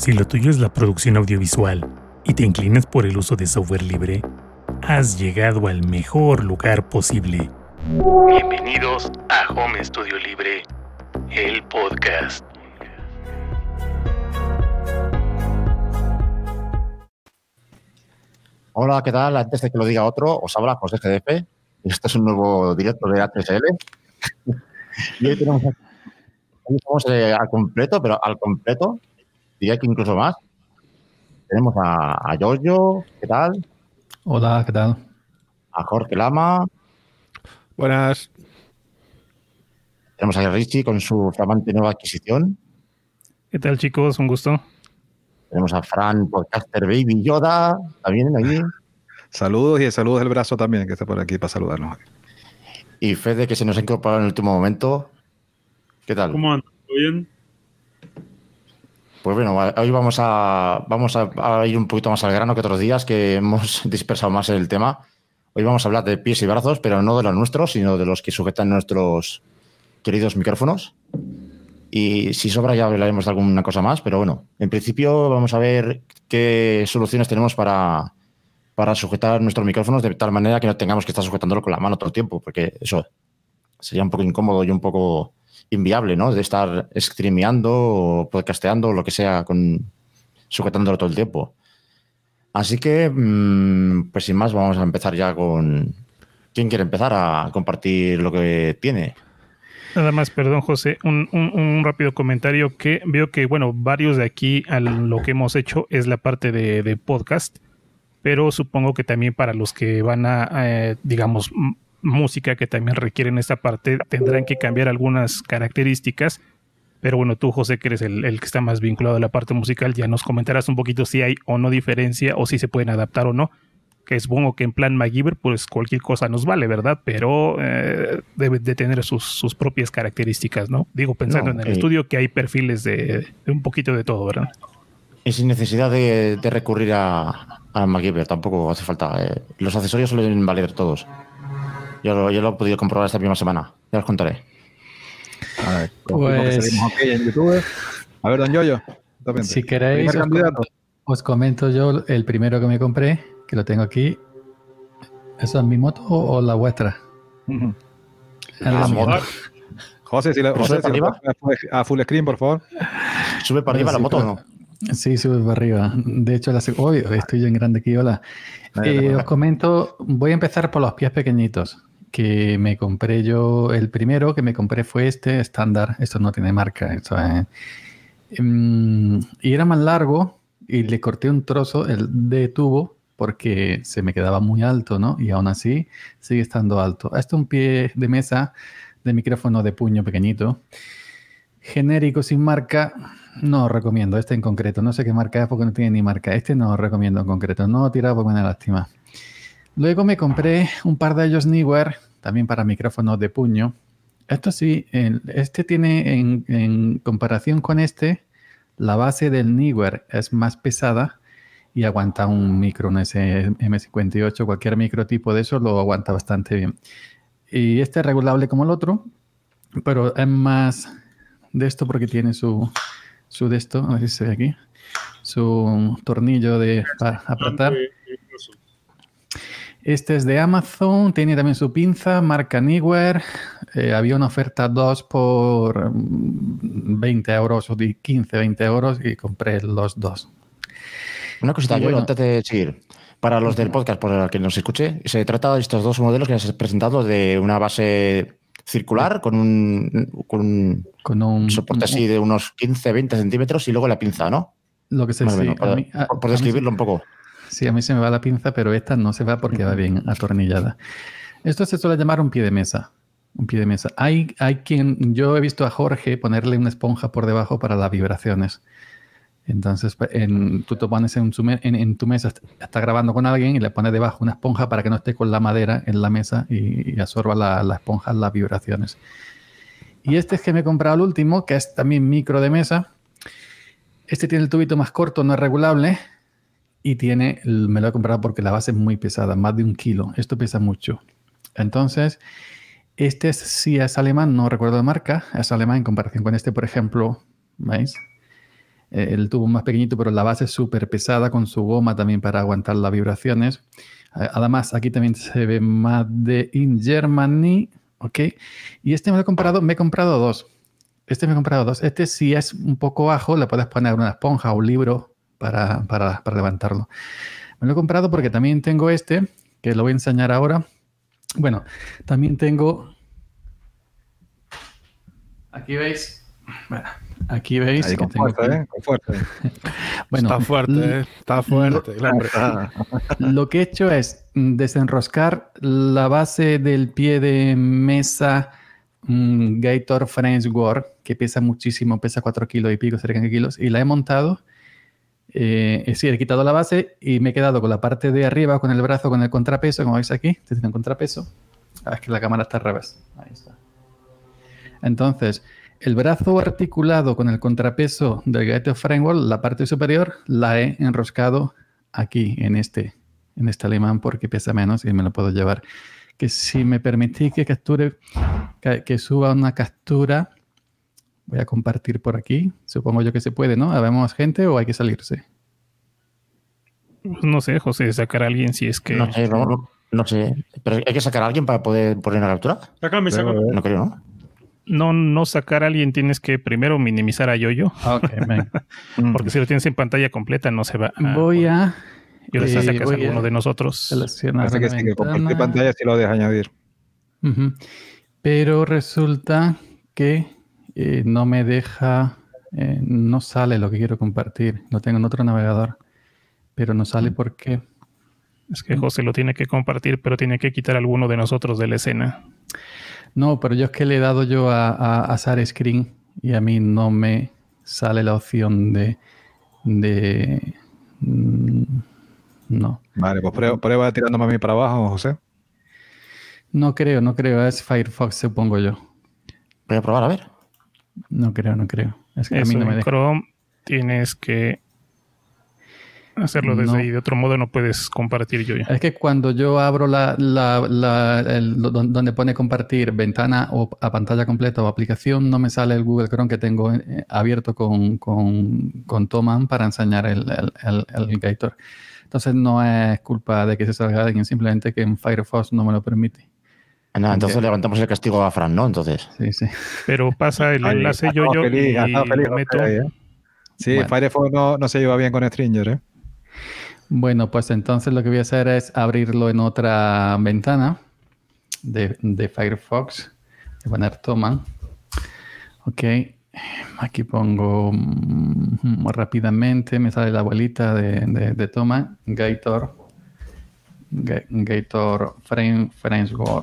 Si lo tuyo es la producción audiovisual y te inclinas por el uso de software libre, has llegado al mejor lugar posible. Bienvenidos a Home Studio Libre, el podcast. Hola, ¿qué tal? Antes de que lo diga otro, os habla José GDF. Este es un nuevo directo de HSL. Y hoy estamos al completo, pero al completo, diría que incluso más. Tenemos a Giorgio, ¿qué tal? Hola, ¿qué tal? A Jorge Lama. Buenas. Tenemos a Richie con su flamante nueva adquisición. ¿Qué tal, chicos? Un gusto. Tenemos a Fran, podcaster Baby Yoda, también allí. Saludos y el saludo del brazo también, que está por aquí para saludarnos. Y Fede, que se nos ha incorporado en el último momento. ¿Qué tal? ¿Cómo andas? ¿Todo bien? Pues bueno, hoy vamos a ir un poquito más al grano que otros días, que hemos dispersado más el tema. Hoy vamos a hablar de pies y brazos, pero no de los nuestros, sino de los que sujetan nuestros queridos micrófonos. Y si sobra ya hablaremos de alguna cosa más, pero bueno, en principio vamos a ver qué soluciones tenemos para sujetar nuestros micrófonos de tal manera que no tengamos que estar sujetándolo con la mano todo el tiempo, porque eso sería un poco incómodo y un poco inviable, ¿no? De estar streameando o podcasteando o lo que sea sujetándolo todo el tiempo. Así que, pues sin más, vamos a empezar ya con... ¿Quién quiere empezar a compartir lo que tiene? Nada más, perdón, José, un rápido comentario que veo que, bueno, varios de aquí lo que hemos hecho es la parte de podcast, pero supongo que también para los que van a digamos, música que también requieren esta parte, tendrán que cambiar algunas características. Pero bueno, tú, José, que eres el que está más vinculado a la parte musical, ya nos comentarás un poquito si hay o no diferencia o si se pueden adaptar o no. Que supongo que en plan MacGyver, pues cualquier cosa nos vale, ¿verdad? Pero debe de tener sus propias características, ¿no? Digo, pensando en el estudio, que hay perfiles de un poquito de todo, ¿verdad? Y sin necesidad de recurrir a MacGyver, tampoco hace falta. Los accesorios suelen valer todos. Yo lo he podido comprobar esta misma semana. Ya os contaré. A ver, pues... en YouTube. A ver, don Yoyo. Si queréis, os comento yo el primero que me compré, que lo tengo aquí. ¿Eso es mi moto o la vuestra? La moto. José, si le a full screen, por favor. ¿Sube para arriba la moto o no? Sí, sube para arriba. De hecho, estoy yo en grande aquí, hola. Os comento, voy a empezar por los pies pequeñitos, que me compré yo. El primero que me compré fue este estándar. Esto no tiene marca. Y era más largo y le corté un trozo de tubo porque se me quedaba muy alto, ¿no? Y aún así sigue estando alto. Esto es un pie de mesa de micrófono de puño pequeñito. Genérico, sin marca, no os recomiendo. Este en concreto. No sé qué marca es porque no tiene ni marca. Este no os recomiendo en concreto. No he tirado porque me da lástima. Luego me compré un par de ellos Neewer, también para micrófonos de puño. Esto sí, este tiene en comparación con este, la base del Neewer es más pesada y aguanta un micro, un SM58, cualquier microtipo de eso lo aguanta bastante bien. Y este es regulable como el otro, pero es más de esto porque tiene su de esto, a ver si se ve aquí, su tornillo para apretar. Este es de Amazon, tiene también su pinza, marca Neewer. Había una oferta 2 por 20 euros o 15, 20 euros y compré los 2. Una cosita, yo antes de seguir. Para los del podcast, por el que nos escuche, se trata de estos dos modelos que has presentado de una base circular con un soporte así de unos 15, 20 centímetros y luego la pinza, ¿no? Lo que sé, sí. Por describirlo un poco. Sí, a mí se me va la pinza, pero esta no se va porque va bien atornillada. Esto se suele llamar un pie de mesa. Un pie de mesa. Hay quien... Yo he visto a Jorge ponerle una esponja por debajo para las vibraciones. Entonces, tú te pones en tu mesa, estás grabando con alguien y le pones debajo una esponja para que no esté con la madera en la mesa y absorba la esponja las vibraciones. Y este es que me he comprado el último, que es también micro de mesa. Este tiene el tubito más corto, no es regulable. Y me lo he comprado porque la base es muy pesada, más de 1 kilo. Esto pesa mucho. Entonces, este sí es alemán, no recuerdo de marca. Es alemán en comparación con este, por ejemplo. ¿Veis? el tubo más pequeñito, pero la base es súper pesada con su goma también para aguantar las vibraciones. Además, aquí también se ve Made in Germany, ¿ok? Y este me he comprado dos. Este si es un poco bajo, le puedes poner una esponja o un libro para levantarlo. Me lo he comprado porque también tengo este, que lo voy a enseñar ahora. Bueno, también tengo... Aquí veis... Bueno, aquí veis ahí que con tengo fuerza, aquí. con fuerza. Bueno, está fuerte, está fuerte. Lo que he hecho es desenroscar la base del pie de mesa Gator Framework, que pesa muchísimo, pesa 4 kilos y pico, cerca de kilos, y la he montado. Es decir, he quitado la base y me he quedado con la parte de arriba, con el brazo, con el contrapeso, como veis aquí. Este tiene un contrapeso. Es que la cámara está al revés. Ahí está. Entonces, el brazo articulado con el contrapeso del Gator Framework, la parte superior, la he enroscado aquí, en este alemán, porque pesa menos y me lo puedo llevar. Que si me permitís que capture, que suba una captura, voy a compartir por aquí. Supongo yo que se puede, ¿no? ¿Habemos gente o hay que salirse? No sé, José, sacar a alguien si es que... No sé. ¿Pero hay que sacar a alguien para poder poner la captura? Sácame. No creo, ¿no? No sacar a alguien, tienes que primero minimizar a Yoyo. Ok, venga. Porque si lo tienes en pantalla completa no se va a... Voy a... Y ahora sí sacas a alguno de nosotros. Seleccionar Parece que sí, que compartir pantalla sí lo deja añadir. Pero resulta que no me deja... no sale lo que quiero compartir. Lo tengo en otro navegador. Pero no sale porque... Es que José lo tiene que compartir, pero tiene que quitar a alguno de nosotros de la escena. No, pero yo es que le he dado yo a Share Screen y a mí no me sale la opción de no. Vale, pues prueba tirándome a mí para abajo, José. No creo. Es Firefox, supongo yo. Voy a probar, a ver. No creo. Es que eso a mí no me en deja. Chrome tienes que hacerlo desde ahí. De otro modo no puedes compartir Yoyo. Es que cuando yo abro donde pone compartir ventana o a pantalla completa o aplicación, no me sale el Google Chrome que tengo abierto con Thomann para enseñar el Gator. Entonces no es culpa de que se salga alguien, simplemente que en Firefox no me lo permite. Nada, entonces levantamos el castigo a Fran, ¿no? Entonces. Sí. Pero pasa el enlace Yoyo y lo meto. Sí, Bueno. Firefox no se lleva bien con Stringer, ¿eh? Bueno, pues entonces lo que voy a hacer es abrirlo en otra ventana de Firefox. Voy a poner Thomann. Ok. Aquí pongo rápidamente, me sale la abuelita de Thomann, Gator Framework.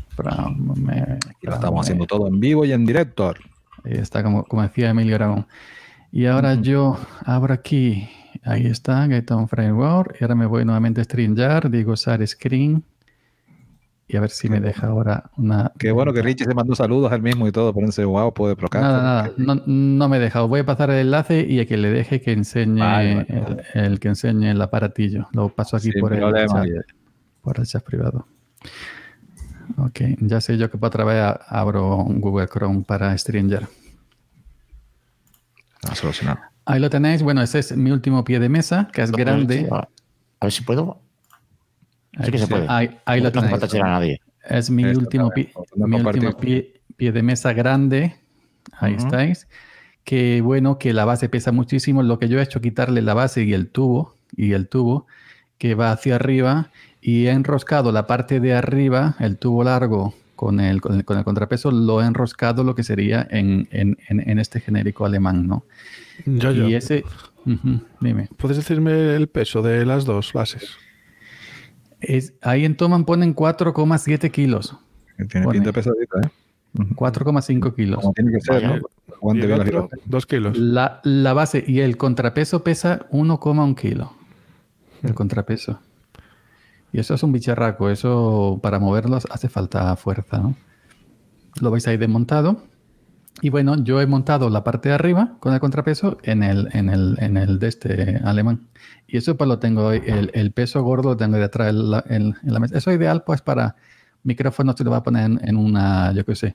Lo estamos haciendo todo en vivo y en directo. Ahí está, como decía Emilio Aragón. Y ahora yo abro aquí, ahí está, Gator Framework, y ahora me voy nuevamente a StreamYard, digo Share Screen, y a ver si me deja ahora una... Qué bueno que Richie se mandó saludos al mismo y todo, por ese wow, puede procar. Nada, no me deja. Voy a pasar el enlace y a que le deje que enseñe el que enseñe el aparatillo. Lo paso aquí por el chat privado. Ok, ya sé yo que para otra vez abro un Google Chrome para StreamYard. A solucionar. Ahí lo tenéis. Bueno, ese es mi último pie de mesa, que es grande. A ver si puedo. Sí que se puede. Ahí lo no tenéis. hace falta tirar a nadie. Es mi último pie de mesa grande. Ahí estáis. Que bueno, que la base pesa muchísimo. Lo que yo he hecho es quitarle la base y el tubo que va hacia arriba, y he enroscado la parte de arriba, el tubo largo con el contrapeso, lo he enroscado lo que sería en este genérico alemán, ¿no? Yo. Y ese... dime. ¿Puedes decirme el peso de las dos bases? Ahí en Thomann ponen 4,7 kilos. Tiene pinta pesadita, ¿eh? 4,5 kilos. Como tiene que ser, ¿no? Aguante ¿Y el bien otro? 2 kilos. La base y el contrapeso pesa 1,1 kilo. El contrapeso. Y eso es un bicharraco. Eso para moverlos hace falta fuerza, ¿no? Lo veis ahí desmontado. Y bueno, yo he montado la parte de arriba con el contrapeso en el de este alemán. Y eso pues lo tengo, el peso gordo lo tengo detrás en la mesa. Eso es ideal pues para micrófonos, se lo va a poner en una, yo qué sé,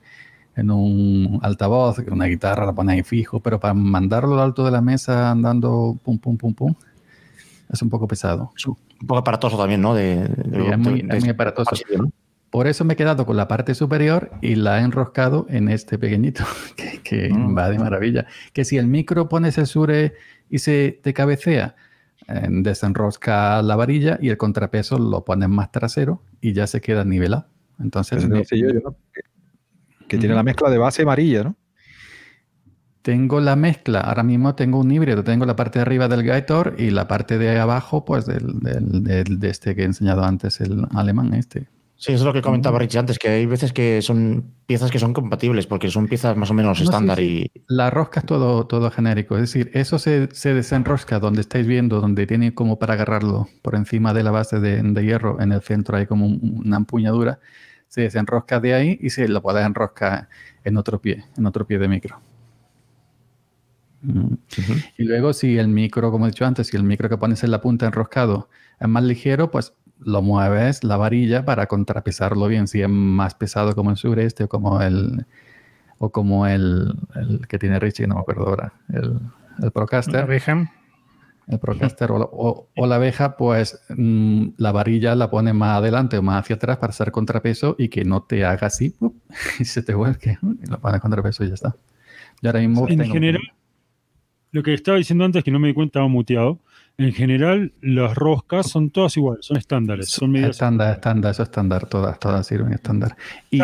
en un altavoz, una guitarra la pones ahí fijo, pero para mandarlo al alto de la mesa andando pum, pum, pum, pum, es un poco pesado. Es un poco aparatoso también, ¿no? Es muy aparatoso. ¿No? Por eso me he quedado con la parte superior y la he enroscado en este pequeñito, que va de maravilla. Que si el micro pones el Shure y se te cabecea, desenrosca la varilla y el contrapeso lo pones más trasero y ya se queda nivelado. Entonces, ¿no? Que tiene la mezcla de base amarilla, ¿no? Tengo la mezcla, ahora mismo tengo un híbrido, tengo la parte de arriba del Gator y la parte de abajo, pues de este que he enseñado antes, el alemán este. Sí, eso es lo que comentaba Richie antes, que hay veces que son piezas que son compatibles, porque son piezas más o menos estándar. Sí. La rosca es todo genérico, es decir, eso se desenrosca donde estáis viendo, donde tiene como para agarrarlo por encima de la base de hierro, en el centro hay como una empuñadura, se desenrosca de ahí y se lo puedes enroscar en otro pie de micro. Y luego si el micro, como he dicho antes, si el micro que pones en la punta enroscado es más ligero, pues lo mueves la varilla para contrapesarlo bien. Si es más pesado como el sureste o como el que tiene Richie, no me acuerdo ahora, el Procaster. La abeja. El Procaster o la abeja, pues la varilla la pone más adelante o más hacia atrás para hacer contrapeso y que no te haga así y se te vuelque. Y lo pones contrapeso y ya está. Y ahora mismo en general, lo que estaba diciendo antes, que no me di cuenta, estaba muteado. En general, las roscas son todas iguales, son estándares. Son medidas estándar, eso estándar, todas sirven estándar. Y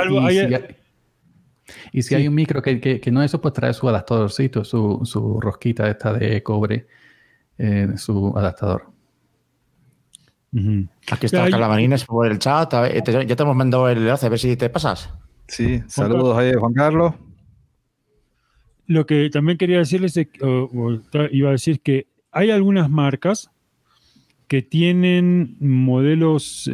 si hay un micro que no es eso, pues trae su adaptadorcito, su rosquita esta de cobre, su adaptador. Aquí está Carla Marines por el chat. Ya te hemos mandado el enlace, a ver si te pasas. Sí, saludos ahí, Juan Carlos. Lo que también quería decirles, iba a decir que hay algunas marcas que tienen modelos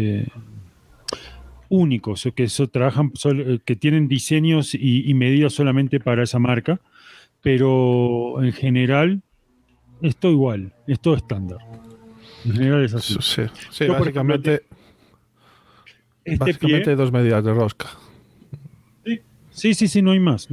únicos, o que trabajan, que tienen diseños y medidas solamente para esa marca, pero en general es todo igual, es todo estándar. En general es así. Sí, básicamente hay dos medidas de rosca. Sí, no hay más.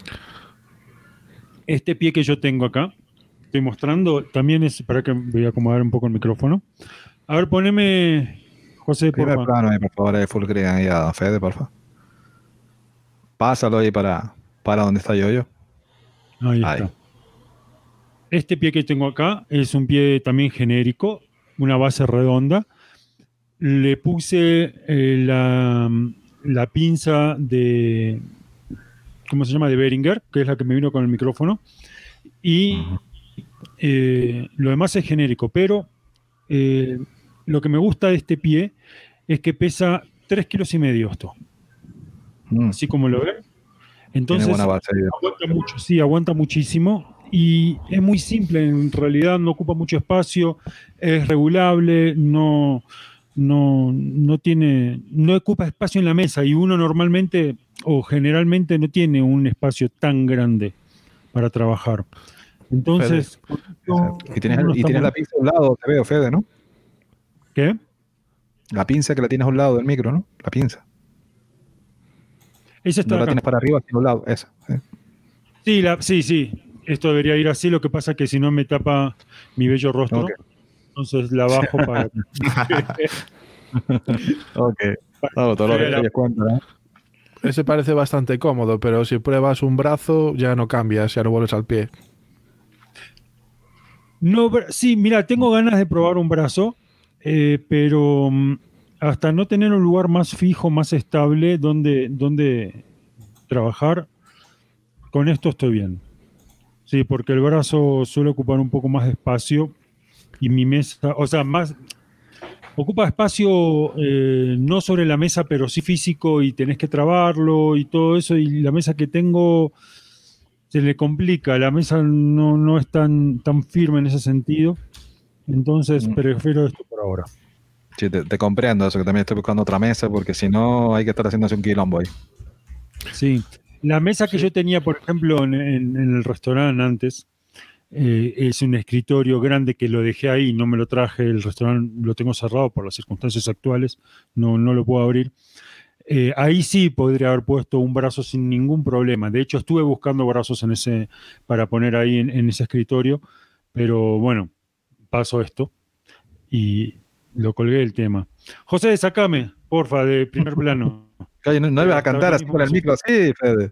Este pie que yo tengo acá, estoy mostrando, también es, para que voy a acomodar un poco el micrófono. A ver, poneme, José, por favor. Plano ahí, por favor, full screen ahí a Fede, por favor. Pásalo ahí para donde está yo. Ahí está. Este pie que tengo acá es un pie también genérico, una base redonda. Le puse la pinza de... ¿Cómo se llama? De Behringer, que es la que me vino con el micrófono. Y lo demás es genérico, pero lo que me gusta de este pie es que pesa 3,5 kilos esto. Así como lo ven. Entonces, aguanta mucho, sí, aguanta muchísimo. Y es muy simple, en realidad no ocupa mucho espacio, es regulable, no ocupa espacio en la mesa y uno normalmente o generalmente no tiene un espacio tan grande para trabajar. Entonces... Y tienes la pinza a un lado, te veo, Fede, ¿no? ¿Qué? La pinza que la tienes a un lado del micro, ¿no? La pinza. Esa está no la tienes para arriba, sino a un lado, esa. Sí. Esto debería ir así, lo que pasa es que si no me tapa mi bello rostro. Okay. Entonces la bajo para... Ok. Todo lo que te cuenta, ¿eh? Ese parece bastante cómodo, pero si pruebas un brazo ya no cambias, ya no vuelves al pie. No, sí, mira, tengo ganas de probar un brazo, pero hasta no tener un lugar más fijo, más estable donde trabajar, con esto estoy bien. Sí, porque el brazo suele ocupar un poco más de espacio y mi mesa, o sea, ocupa espacio no sobre la mesa, pero sí físico y tenés que trabarlo y todo eso. Y la mesa que tengo se le complica, la mesa no es tan firme en ese sentido. Entonces prefiero esto por ahora. Sí, te comprendo eso, que también estoy buscando otra mesa porque si no hay que estar haciéndose un quilombo ahí. Sí. La mesa que yo tenía, por ejemplo, en el restaurante antes, es un escritorio grande que lo dejé ahí, no me lo traje, el restaurante lo tengo cerrado por las circunstancias actuales, no lo puedo abrir. ahí sí podría haber puesto un brazo sin ningún problema. De hecho, estuve buscando brazos para poner ahí en ese escritorio, pero bueno, pasó esto y lo colgué el tema. José, sacame, porfa, de primer plano. No ibas a cantar así con el micro así, Fede.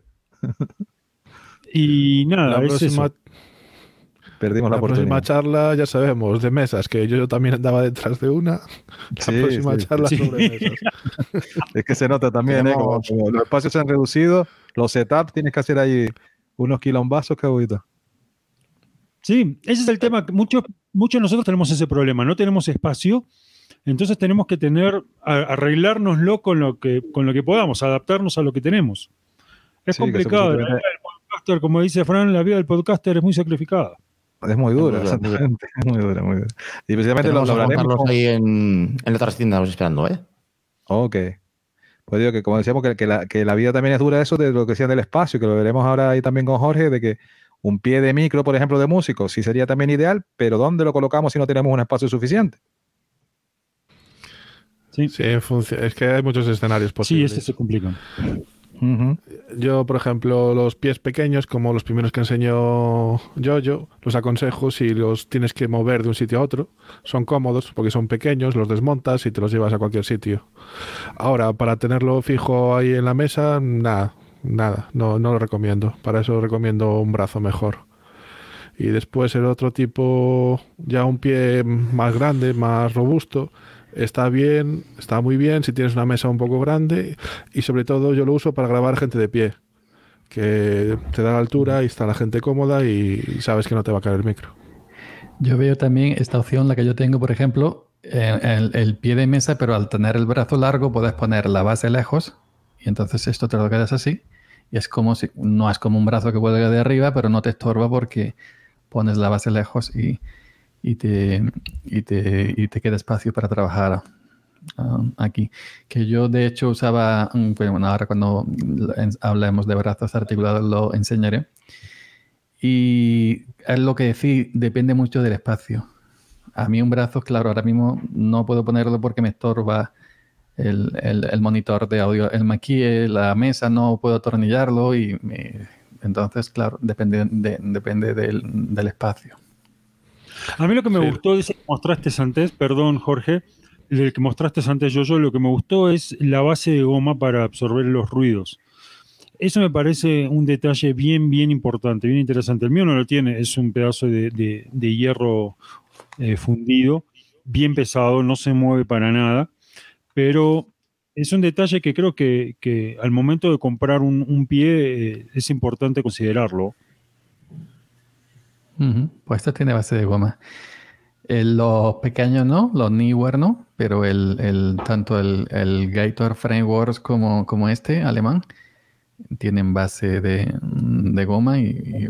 Y nada, La es próxima, eso. Perdimos la próxima oportunidad. charla, ya sabemos, de mesas, que yo también andaba detrás de una. La próxima charla sobre mesas. Es que se nota también, como los espacios se han reducido, los setups tienes que hacer ahí unos quilombazos, que agüita. Sí, ese es el tema. Muchos de nosotros tenemos ese problema, no tenemos espacio, entonces tenemos que arreglárnoslo con lo que podamos, adaptarnos a lo que tenemos. Es complicado. La vida del podcaster, como dice Fran, la vida del podcaster es muy sacrificada. Es muy dura, exactamente. Es muy dura, muy dura. Y precisamente lo hablaremos ahí en la trascienda, esperando, ¿eh? Ok. Pues digo que, como decíamos, que la vida también es dura, eso de lo que decían del espacio, que lo veremos ahora ahí también con Jorge, de que un pie de micro, por ejemplo, de músico, sí sería también ideal, pero ¿dónde lo colocamos si no tenemos un espacio suficiente? Sí, es que hay muchos escenarios posibles. Sí, ese se complica. Yo, por ejemplo, los pies pequeños, como los primeros que enseñó yo, los aconsejo si los tienes que mover de un sitio a otro. Son cómodos porque son pequeños, los desmontas y te los llevas a cualquier sitio. Ahora, para tenerlo fijo ahí en la mesa, nada, no lo recomiendo. Para eso recomiendo un brazo mejor. Y después el otro tipo, ya un pie más grande, más robusto. Está bien, está muy bien si tienes una mesa un poco grande, y sobre todo yo lo uso para grabar gente de pie, que te da la altura y está la gente cómoda y sabes que no te va a caer el micro. Yo veo también esta opción, la que yo tengo, por ejemplo, el pie de mesa, pero al tener el brazo largo puedes poner la base lejos y entonces esto te lo quedas así y es como si, no es como un brazo que cuelga de arriba, pero no te estorba porque pones la base lejos y te queda espacio para trabajar aquí. Que yo de hecho usaba, bueno, ahora cuando hablemos de brazos articulados lo enseñaré. Y es lo que decía, depende mucho del espacio. A mí un brazo, claro, ahora mismo no puedo ponerlo porque me estorba el monitor de audio. El maquille, la mesa, no puedo atornillarlo y entonces, claro, depende del espacio. A mí lo que me gustó de ese que mostraste antes, perdón Jorge, el que mostraste antes yo, lo que me gustó es la base de goma para absorber los ruidos. Eso me parece un detalle bien importante, bien interesante. El mío no lo tiene, es un pedazo de hierro fundido, bien pesado, no se mueve para nada, pero es un detalle que creo que al momento de comprar un pie es importante considerarlo. Pues esto tiene base de goma. Los pequeños no, los Neewer no, pero tanto el Gator Frameworks como este alemán tienen base de goma y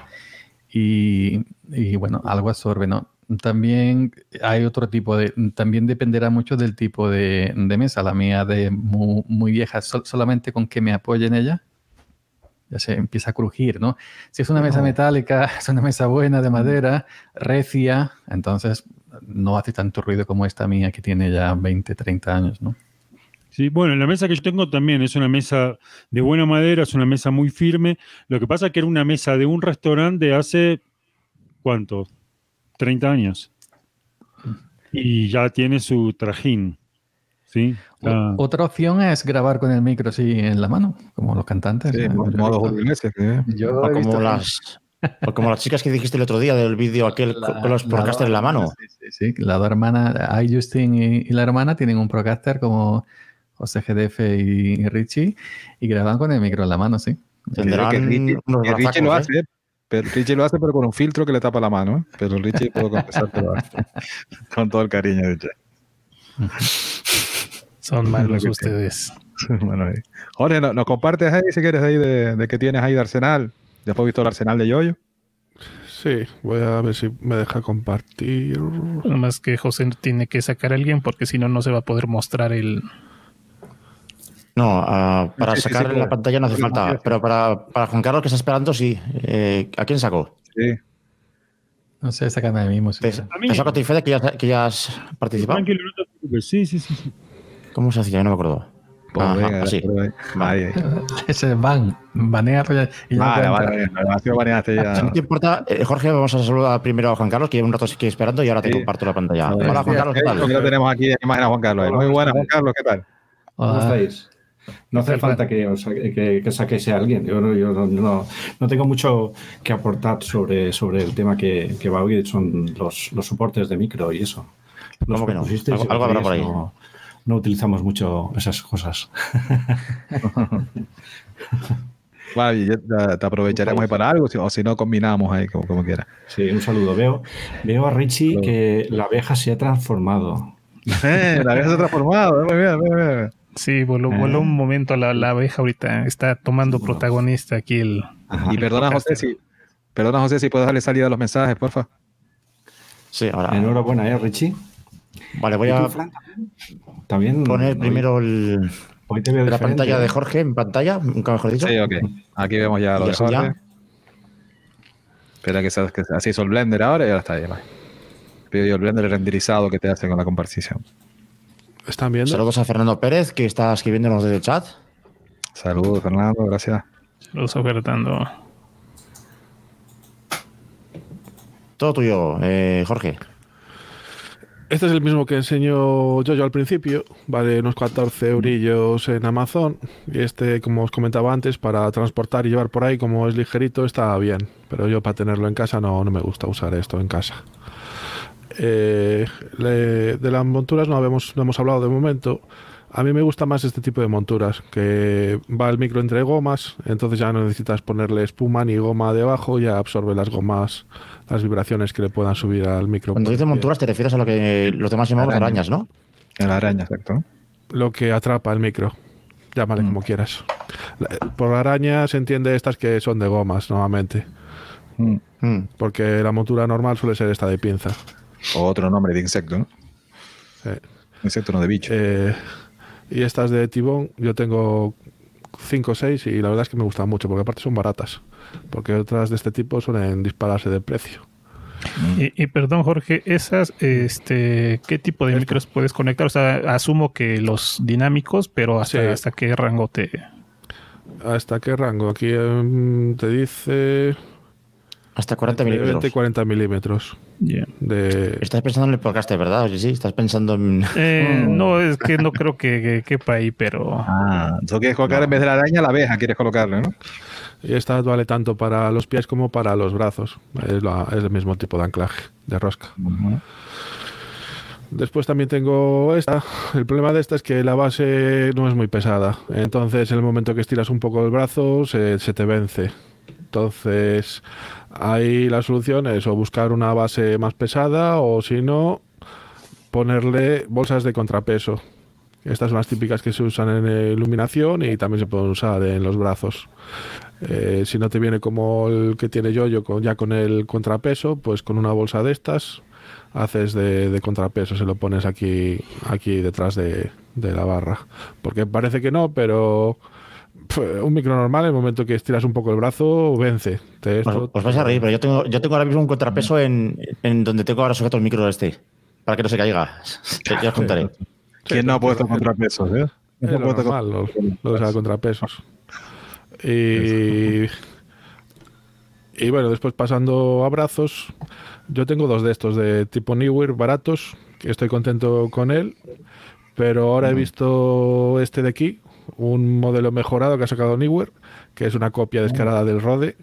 bueno, algo absorbe, ¿no? También hay otro tipo también dependerá mucho del tipo de mesa. La mía muy vieja, solamente con que me apoye en ella ya se empieza a crujir, ¿no? Si es una mesa metálica, es una mesa buena de madera, recia, entonces no hace tanto ruido como esta mía que tiene ya 20, 30 años, ¿no? Sí, bueno, la mesa que yo tengo también es una mesa de buena madera, es una mesa muy firme. Lo que pasa es que era una mesa de un restaurante de hace, ¿cuánto? 30 años. Y ya tiene su trajín. ¿Sí? Otra opción es grabar con el micro así en la mano, como los cantantes. Sí, modo Julio-Iglesias. O como las chicas que dijiste el otro día del vídeo aquel con los Procaster en la mano. Sí, la dos hermanas, Justin y la hermana tienen un Procaster como José GDF y Richie y graban con el micro en la mano, sí. Richie lo hace, pero con un filtro que le tapa la mano, ¿eh? Pero Richie puedo confesar que lo hace con todo el cariño de Richie. Son malos ustedes. Bueno, Jorge, ¿nos compartes ahí si quieres ahí de qué tienes ahí de Arsenal? ¿Ya has visto el Arsenal de Yoyo? Sí, voy a ver si me deja compartir. Nada más que José tiene que sacar a alguien porque si no, no se va a poder mostrar el... No, para sacar la pantalla no hace falta, pero para Juan Carlos que está esperando, sí. ¿A quién sacó? Sí. No sé, sácame a mí mismo. Te saco a ti, Fede, que ya has participado. Tranquilo, no te preocupes. Sí. ¿Cómo se hacía? Yo no me acuerdo. Venga, así. Ahí. Ese banear y Vale, baneaste ya. Si no te importa, Jorge, vamos a saludar primero a Juan Carlos, que lleva un rato aquí esperando y ahora te comparto la pantalla. Hola, Juan Carlos, ¿qué tal? Aquí lo tenemos aquí en imagen a Juan Carlos. Muy buena, Juan Carlos, ¿qué tal? ¿Cómo estáis? No hace falta que saquese a alguien. Yo no tengo mucho que aportar sobre el tema que va hoy, son los soportes de micro y eso. ¿Cómo que no? Algo habrá por ahí. No utilizamos mucho esas cosas. Vale, te aprovecharemos para algo, o si no, combinamos ahí como quieras. Sí, un saludo. Veo a Richie que la abeja se ha transformado. La abeja se ha transformado, muy bien. Sí, voló un momento la abeja ahorita. Está tomando protagonista aquí el... Y perdona, José, si puedes darle salida a los mensajes, porfa. Sí, ahora. Enhorabuena, Richie. Vale, voy a también poner primero la pantalla de Jorge en pantalla, nunca mejor dicho. Sí, ok. Aquí vemos ya lo de Jorge. Espera que así hizo el Blender ahora y ya está. Pido yo el Blender renderizado que te hace con la compartición. ¿Están viendo? Saludos a Fernando Pérez, que está escribiéndonos desde el chat. Saludos, Fernando, gracias. Saludos a Fernando. Todo tuyo, Jorge. Este es el mismo que enseño yo al principio, vale unos 14 eurillos en Amazon, y este, como os comentaba antes, para transportar y llevar por ahí, como es ligerito, está bien, pero yo para tenerlo en casa no me gusta usar esto en casa. De las monturas no hemos hablado de momento. A mí me gusta más este tipo de monturas, que va el micro entre gomas, entonces ya no necesitas ponerle espuma ni goma debajo, ya absorbe las gomas, las vibraciones que le puedan subir al micro. Cuando dices monturas te refieres a lo que los demás llamamos arañas, ¿no? A la araña, exacto. Lo que atrapa el micro, llámale como quieras. Por araña se entiende estas que son de gomas normalmente, porque la montura normal suele ser esta de pinza. O otro nombre de insecto, ¿no? Insecto, no de bicho. Y estas de Tibón, yo tengo 5 o 6 y la verdad es que me gustan mucho, porque aparte son baratas, porque otras de este tipo suelen dispararse de precio. Y perdón, Jorge, esas, ¿qué tipo de micros puedes conectar? O sea, asumo que los dinámicos, pero ¿hasta qué rango te...? ¿Hasta qué rango? Aquí te dice... Hasta 40 milímetros. 20-40 milímetros. Yeah. Estás pensando en el podcaster, ¿verdad? Oye, sí, estás pensando en... No, es que no creo que quepa ahí, pero... ¿Tú quieres colocar en vez de la araña la abeja? ¿Quieres colocarle, no? Y esta vale tanto para los pies como para los brazos. Es el mismo tipo de anclaje, de rosca. Después también tengo esta. El problema de esta es que la base no es muy pesada. Entonces, en el momento que estiras un poco el brazo, se te vence. Entonces, ahí la solución es o buscar una base más pesada o, si no, ponerle bolsas de contrapeso. Estas son las típicas que se usan en iluminación y también se pueden usar en los brazos. Si no te viene como el que tiene yo ya con el contrapeso, pues con una bolsa de estas haces de contrapeso, se lo pones aquí detrás de la barra. Porque parece que no, pero... un micro normal, en el momento que estiras un poco el brazo, vence. Os vais a reír, pero yo tengo ahora mismo un contrapeso en donde tengo ahora sujeto el micro para que no se caiga. Ya os contaré. ¿Quién no ha puesto contrapesos? Es lo normal, lo de contrapesos. Y bueno, después pasando a brazos, yo tengo 2 de estos de tipo Neewer baratos, que estoy contento con él, pero ahora he visto este de aquí, un modelo mejorado que ha sacado Neewer, que es una copia descarada del Rode,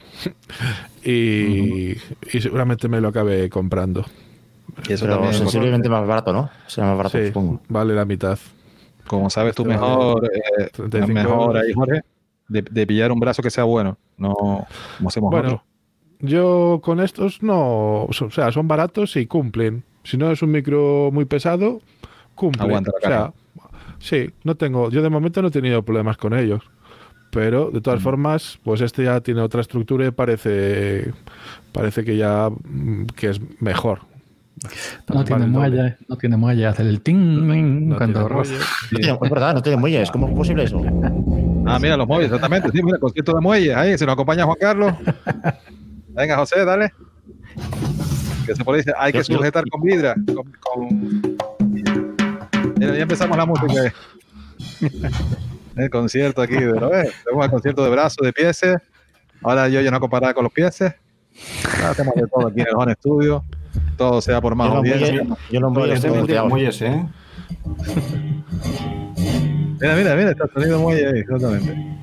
y seguramente me lo acabe comprando. Y eso pero sensiblemente más barato, ¿no? Será más barato, sí, supongo. Vale la mitad. Como sabes tú mejor ahí, Jorge, de pillar un brazo que sea bueno, no como hacemos nosotros. Yo con estos no, o sea, son baratos y cumplen. Si no es un micro muy pesado, cumple. Aguanta la carga. Sí, yo de momento no he tenido problemas con ellos, pero de todas formas, pues este ya tiene otra estructura y parece que es mejor. No tiene muelle, hace el ting cuando roza. Es verdad, no tiene muelles. ¿Cómo es posible eso? Mira los muelles, exactamente. Sí, mira, concierto de muelles. Ahí, se nos acompaña Juan Carlos. Venga, José, dale. Que se puede decir, hay que sujetar con vidra. Mira, ya empezamos la música. El concierto aquí, de lo ves. Tenemos el concierto de brazos, de pies. Ahora yo no comparaba con los pies. Ahora tenemos de todo aquí en el Home Studio. Todo sea por más audiencia. Yo lo muelles estoy muteado. Muelles, ¿eh? Mira, está sonido muelle ahí, exactamente.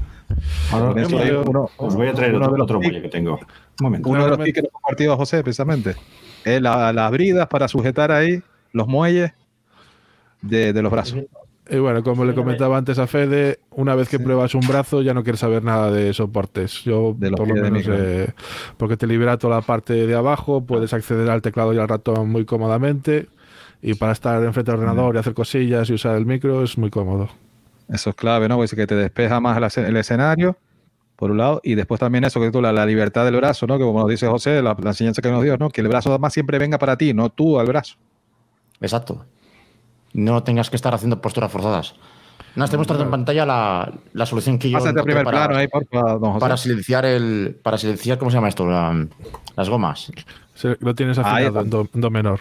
Os voy a traer otro muelle que tengo. Un momento. Uno de los tickets que nos compartió José, precisamente. Es las bridas para sujetar ahí los muelles de los brazos. Y bueno, como le comentaba antes a Fede, una vez que pruebas un brazo ya no quieres saber nada de soportes. Yo, de por lo menos, porque te libera toda la parte de abajo, puedes acceder al teclado y al ratón muy cómodamente, y para estar enfrente del ordenador y hacer cosillas y usar el micro es muy cómodo. Eso es clave, ¿no? Pues que te despeja más el escenario, por un lado, y después también eso, que tú, la libertad del brazo, ¿no? Que como nos dice José, la enseñanza que nos dio, ¿no? Que el brazo más siempre venga para ti, no tú al brazo. Exacto. No tengas que estar haciendo posturas forzadas. No, estoy mostrando en pantalla la solución que yo Pásate a primer plano ahí, por favor, don José. Para silenciar, ¿cómo se llama esto? Las gomas. Lo tienes afinado en do menor.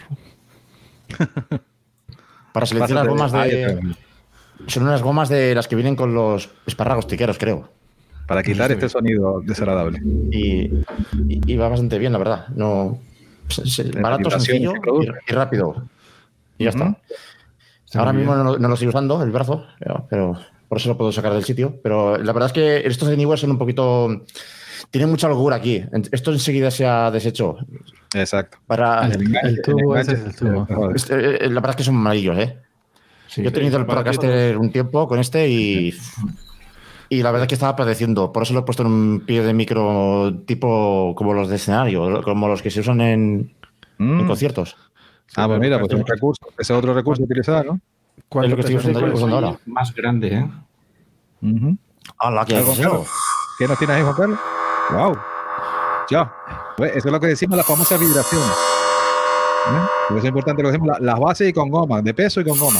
Para silenciar las gomas son unas gomas de las que vienen con los espárragos tiqueros, creo. Para quitar este sonido desagradable. Y va bastante bien, la verdad. No, barato, sencillo y rápido. Y ya está. Ahora mismo no lo estoy usando, el brazo, pero por eso lo puedo sacar del sitio. Pero la verdad es que estos de Neewer son un poquito... Tienen mucha holgura aquí. Esto enseguida se ha deshecho. Exacto. El tubo, ese es el tubo. La verdad es que son amarillos, ¿eh? Sí, yo he tenido el Procaster un tiempo con este y la verdad es que estaba padeciendo. Por eso lo he puesto en un pie de micro tipo como los de escenario, como los que se usan en conciertos. Pues mira, pues un recurso, ese es otro recurso utilizado, ¿no? Es lo que estoy usando ahora. Más grande, ¿eh? ¡Hala, qué deseo! ¿Qué nos tienes ahí, Juan Carlos? ¡Wow! Ya. Eso es lo que decimos, las famosas vibraciones. Eso es importante lo que decimos, las bases y con goma, de peso y con goma.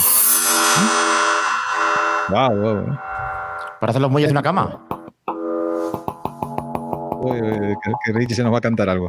Wow. ¿Para hacer los muelles de una cama? Que Richie se nos va a cantar algo.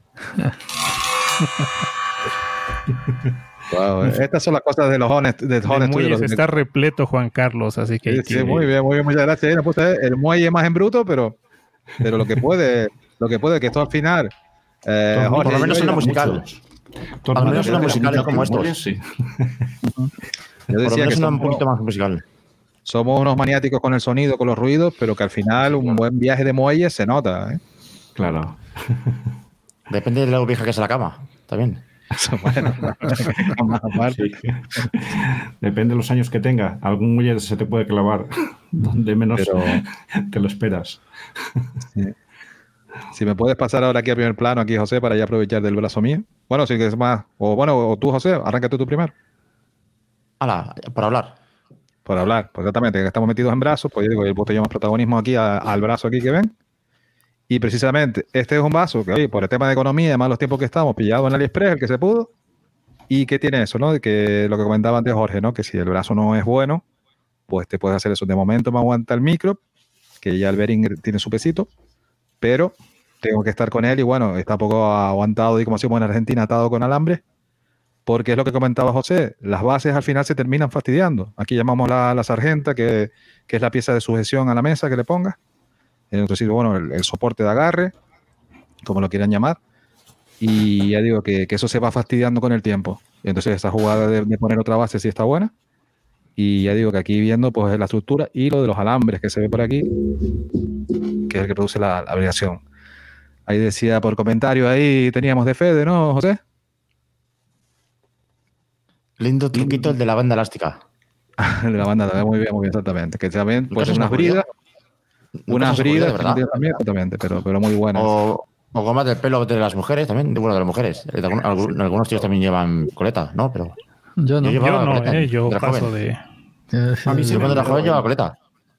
Wow, estas son las cosas de los Home muelles está repleto, Juan Carlos, así que... Sí, muy bien, muchas gracias. El muelle más en bruto, pero lo que puede, que esto al final... por lo menos son musicales. Por lo menos son musicales como estos. Sí. Yo decía que un poquito más musical. Somos unos maniáticos con el sonido, con los ruidos, pero que al final un buen viaje de muelle se nota, ¿eh? Claro. Depende de lo vieja que sea la cama, también. Bueno, sí. Depende de los años que tenga. Algún muelle se te puede clavar donde menos te lo esperas. Sí. Si me puedes pasar ahora aquí a primer plano, aquí José, para ya aprovechar del brazo mío. Bueno, si es más. O tú, José, arráncate tú primero. Hala, para hablar. Por hablar, pues exactamente, que estamos metidos en brazos, pues yo digo, el botellón más protagonismo aquí al brazo aquí que ven. Y precisamente este es un vaso que, oye, por el tema de economía, además los tiempos que estamos, pillado en AliExpress, el que se pudo. ¿Y qué tiene eso, no? De que lo que comentaba antes Jorge, ¿no? Que si el brazo no es bueno, pues te puedes hacer eso. De momento me aguanta el micro, que ya el bearing tiene su pesito, pero tengo que estar con él y bueno, está poco aguantado y como decimos en Argentina, atado con alambre, porque es lo que comentaba José, las bases al final se terminan fastidiando. Aquí llamamos la sargenta, que es la pieza de sujeción a la mesa que le pongas. Entonces, bueno, el soporte de agarre, como lo quieran llamar, y ya digo que eso se va fastidiando con el tiempo. Entonces, esta jugada de poner otra base sí está buena, y ya digo que aquí viendo pues la estructura y lo de los alambres que se ve por aquí, que es el que produce la vibración. Ahí decía por comentario, ahí teníamos de Fede, ¿no, José? Lindo truquito el de la banda elástica. El de la banda, muy bien, exactamente. Que también, pues unas bridas. Unas bridas, también, exactamente, pero muy buenas. O gomas del pelo de las mujeres también, bueno, de las mujeres. Algunos tíos también llevan coleta, ¿no? Pero yo no. Yo paso de... A mí sí, cuando era joven llevaba coleta.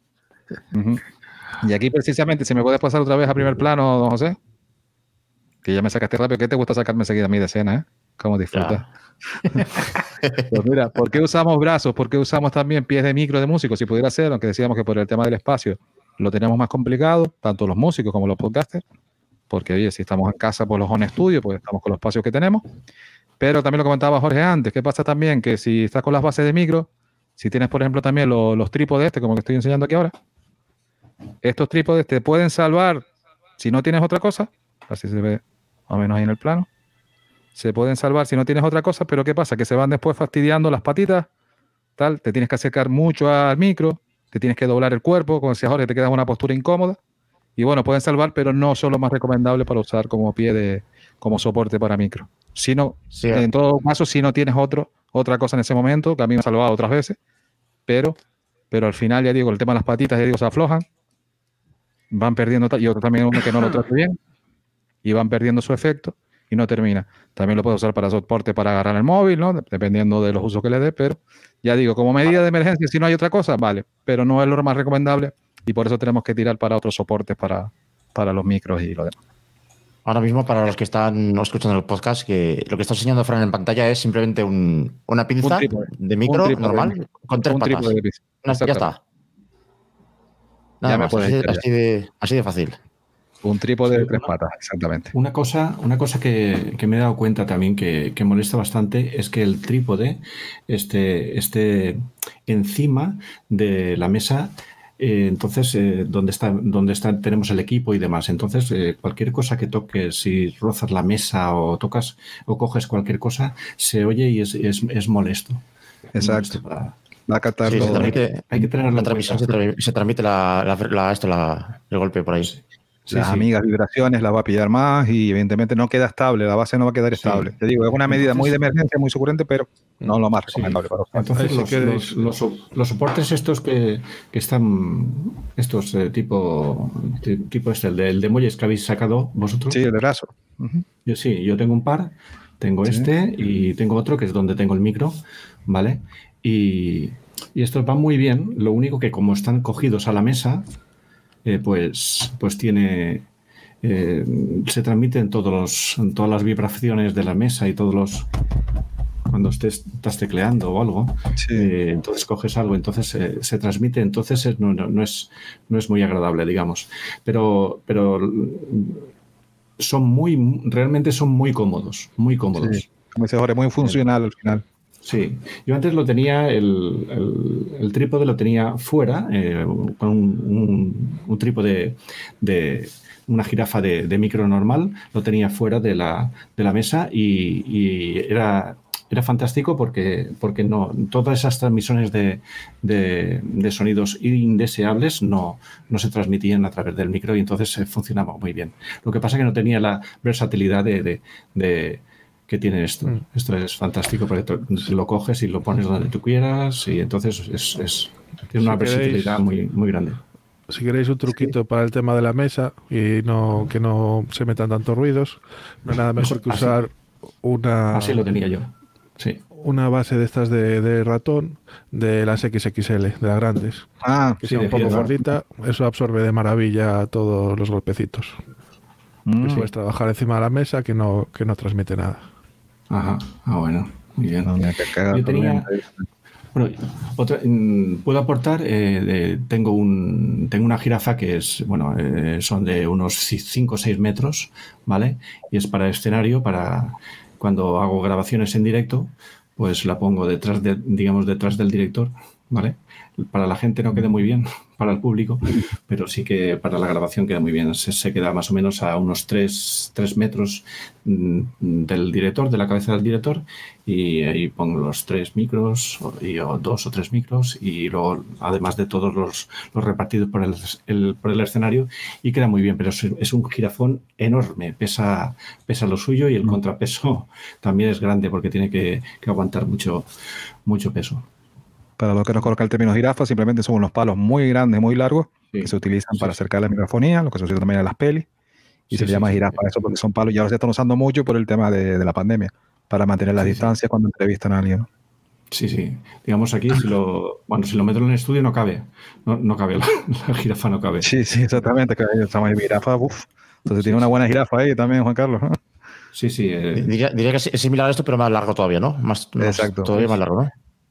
Y aquí precisamente, si me puedes pasar otra vez a primer plano, don José, que ya me sacaste rápido, que te gusta sacarme enseguida a mí de escena, ¿eh? ¿Cómo disfrutas? Pues mira, ¿por qué usamos brazos? ¿Por qué usamos también pies de micro de músicos? Si pudiera ser, aunque decíamos que por el tema del espacio lo tenemos más complicado, tanto los músicos como los podcasters, porque oye, si estamos en casa por los Home Studio, pues estamos con los espacios que tenemos. Pero también lo comentaba Jorge antes, ¿qué pasa también? Que si estás con las bases de micro, Si tienes, por ejemplo, también los trípodes como que estoy enseñando aquí ahora, estos trípodes te pueden salvar si no tienes otra cosa, así se ve más o menos ahí en el plano, se pueden salvar si no tienes otra cosa, pero ¿qué pasa? Que se van después fastidiando las patitas, tal, te tienes que acercar mucho al micro, te tienes que doblar el cuerpo, como decía Jorge, te queda una postura incómoda, y bueno, pueden salvar, pero no son lo más recomendable para usar como como soporte para micro. Sino, en todo caso, si no tienes otra cosa en ese momento, que a mí me ha salvado otras veces, pero al final, ya digo, el tema de las patitas, ya digo, se aflojan, van perdiendo, y otro también uno que no lo trate bien, y van perdiendo su efecto, y no termina. También lo puedes usar para soporte para agarrar el móvil, ¿no? Dependiendo de los usos que le dé, pero ya digo, como medida de emergencia, si no hay otra cosa, vale, pero no es lo más recomendable, y por eso tenemos que tirar para otros soportes para los micros y lo demás. Ahora mismo, para los que están escuchando el podcast, que lo que está enseñando Fran en pantalla es simplemente una pinza de micro normal con 3 patas. Ya está. Nada más, así de fácil. Un trípode de 3 patas, exactamente. Una cosa que me he dado cuenta también que molesta bastante es que el trípode esté encima de la mesa. Entonces, donde tenemos el equipo y demás. Entonces, cualquier cosa que toques, si rozas la mesa o tocas o coges cualquier cosa, se oye y es molesto. Exacto. Va a captar todo. Hay que tener la transmisión, se transmite el golpe por ahí. Las amigas vibraciones las va a pillar más y evidentemente no queda estable, la base no va a quedar estable. Te digo, es una medida muy de emergencia, muy suculente, pero no lo más recomendable para usted. Entonces, los soportes estos que están, estos tipo el de muelles que habéis sacado vosotros. Sí, el de brazo. Yo tengo un par, tengo y tengo otro que es donde tengo el micro, ¿vale? Y estos van muy bien, lo único que como están cogidos a la mesa, pues tiene se transmiten todas las vibraciones de la mesa y cuando estás tecleando o algo, entonces coges algo, entonces se transmite, entonces no es muy agradable, digamos, pero realmente son muy cómodos, sí. Como dice Jorge, muy funcional al final. Sí, yo antes lo tenía, el trípode lo tenía fuera, con un trípode de una jirafa de micro normal, lo tenía fuera de la mesa y era fantástico porque no todas esas transmisiones de sonidos indeseables no se transmitían a través del micro y entonces funcionaba muy bien. Lo que pasa es que no tenía la versatilidad que tiene esto. Esto es fantástico porque lo coges y lo pones donde tú quieras y entonces tiene una versatilidad muy, muy grande. Si queréis un truquito para el tema de la mesa y que no se metan tantos ruidos, no hay nada mejor que usar una... Así lo tenía yo, sí. Una base de estas de ratón de las XXL, de las grandes. Que sea un poco gordita, eso absorbe de maravilla todos los golpecitos. Que puedes trabajar encima de la mesa que no transmite nada. Ajá, bueno, muy bien. Yo tenía... Bueno, puedo aportar, tengo una jirafa que es, son de unos 5 o 6 metros, ¿vale? Y es para escenario, para cuando hago grabaciones en directo, pues la pongo detrás del director, ¿vale? Para la gente no queda muy bien, para el público, pero sí que para la grabación queda muy bien. Se queda más o menos a unos 3 metros del director, de la cabeza del director, y ahí pongo los 3 micros, o 2 o 3 micros, y luego, además de todos los repartidos por el escenario, y queda muy bien, pero es un jirafón enorme, pesa lo suyo, y el contrapeso también es grande porque tiene que aguantar mucho peso. Para los que no conozcan el término jirafa, simplemente son unos palos muy grandes, muy largos, que se utilizan para acercar la microfonía, lo que se usa también en las pelis, y se llama jirafa eso porque son palos, y ahora se están usando mucho por el tema de la pandemia, para mantener las distancias cuando entrevistan a alguien, ¿no? Sí. Digamos aquí, si lo meto en el estudio no cabe. No cabe, la jirafa no cabe. Sí, exactamente, que estamos en jirafa, Entonces tiene una buena jirafa ahí también, Juan Carlos, ¿no? Sí. Diría que es similar a esto, pero más largo todavía, ¿no? Todavía más largo, ¿no?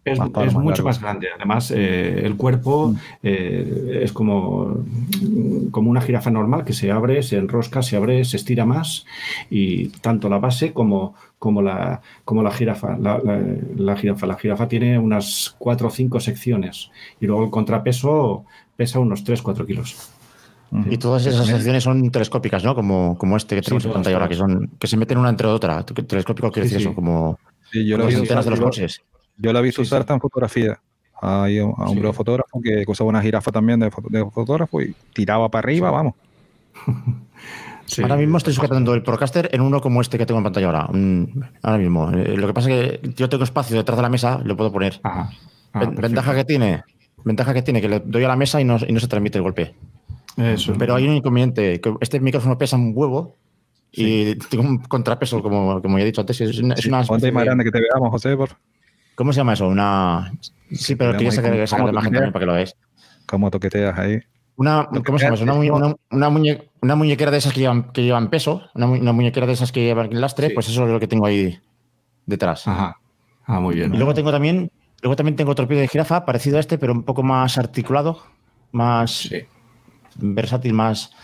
Es mucho más grande. Además, el cuerpo es como una jirafa normal que se abre, se enrosca, se abre, se estira más, y tanto la base como la jirafa. La jirafa tiene unas 4 o 5 secciones, y luego el contrapeso pesa unos 3-4 kilos. Y todas esas secciones son telescópicas, ¿no? Como este que tenemos en pantalla ahora, que se meten una entre otra. Telescópico quiere decir eso, como las antenas de los coches. Yo la he visto usar hasta en fotografía. Hay un hombre fotógrafo que usaba una jirafa también de fotógrafo y tiraba para arriba, vamos. Ahora mismo estoy sujetando el Procaster en uno como este que tengo en pantalla ahora. Ahora mismo. Lo que pasa es que yo tengo espacio detrás de la mesa, lo puedo poner. Ventaja que tiene que le doy a la mesa y no se transmite el golpe. Eso. Pero hay un inconveniente, que este micrófono pesa un huevo y tengo un contrapeso, como ya he dicho antes. Es una ponte más grande que te veamos, José, por... ¿Cómo se llama eso? Sí, pero quería sacar la imagen también para que lo veáis. ¿Cómo toqueteas ahí? ¿Cómo se llama eso? Una muñequera de esas que llevan peso, una muñequera de esas que llevan lastre, pues eso es lo que tengo ahí detrás. Ajá. Muy bien. Y luego también tengo otro pie de jirafa parecido a este, pero un poco más articulado, más versátil,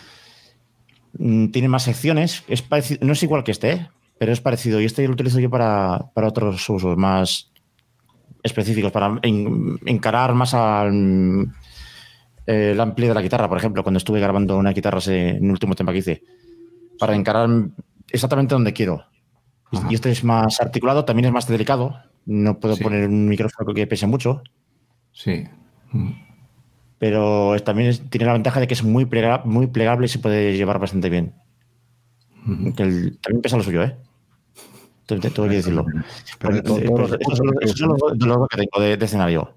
tiene más secciones. Es parecido, no es igual que este, pero es parecido. Y este lo utilizo yo para otros usos más específicos, para encarar más al el ampli de la guitarra, por ejemplo, cuando estuve grabando una guitarra en el último tema que hice, para encarar exactamente donde quiero. Y este es más articulado, también es más delicado. No puedo poner un micrófono que pese mucho. Sí. Pero también tiene la ventaja de que es muy plegable y se puede llevar bastante bien. También pesa lo suyo, ¿eh? Tengo que decirlo. Esos son los dos que tengo de escenario.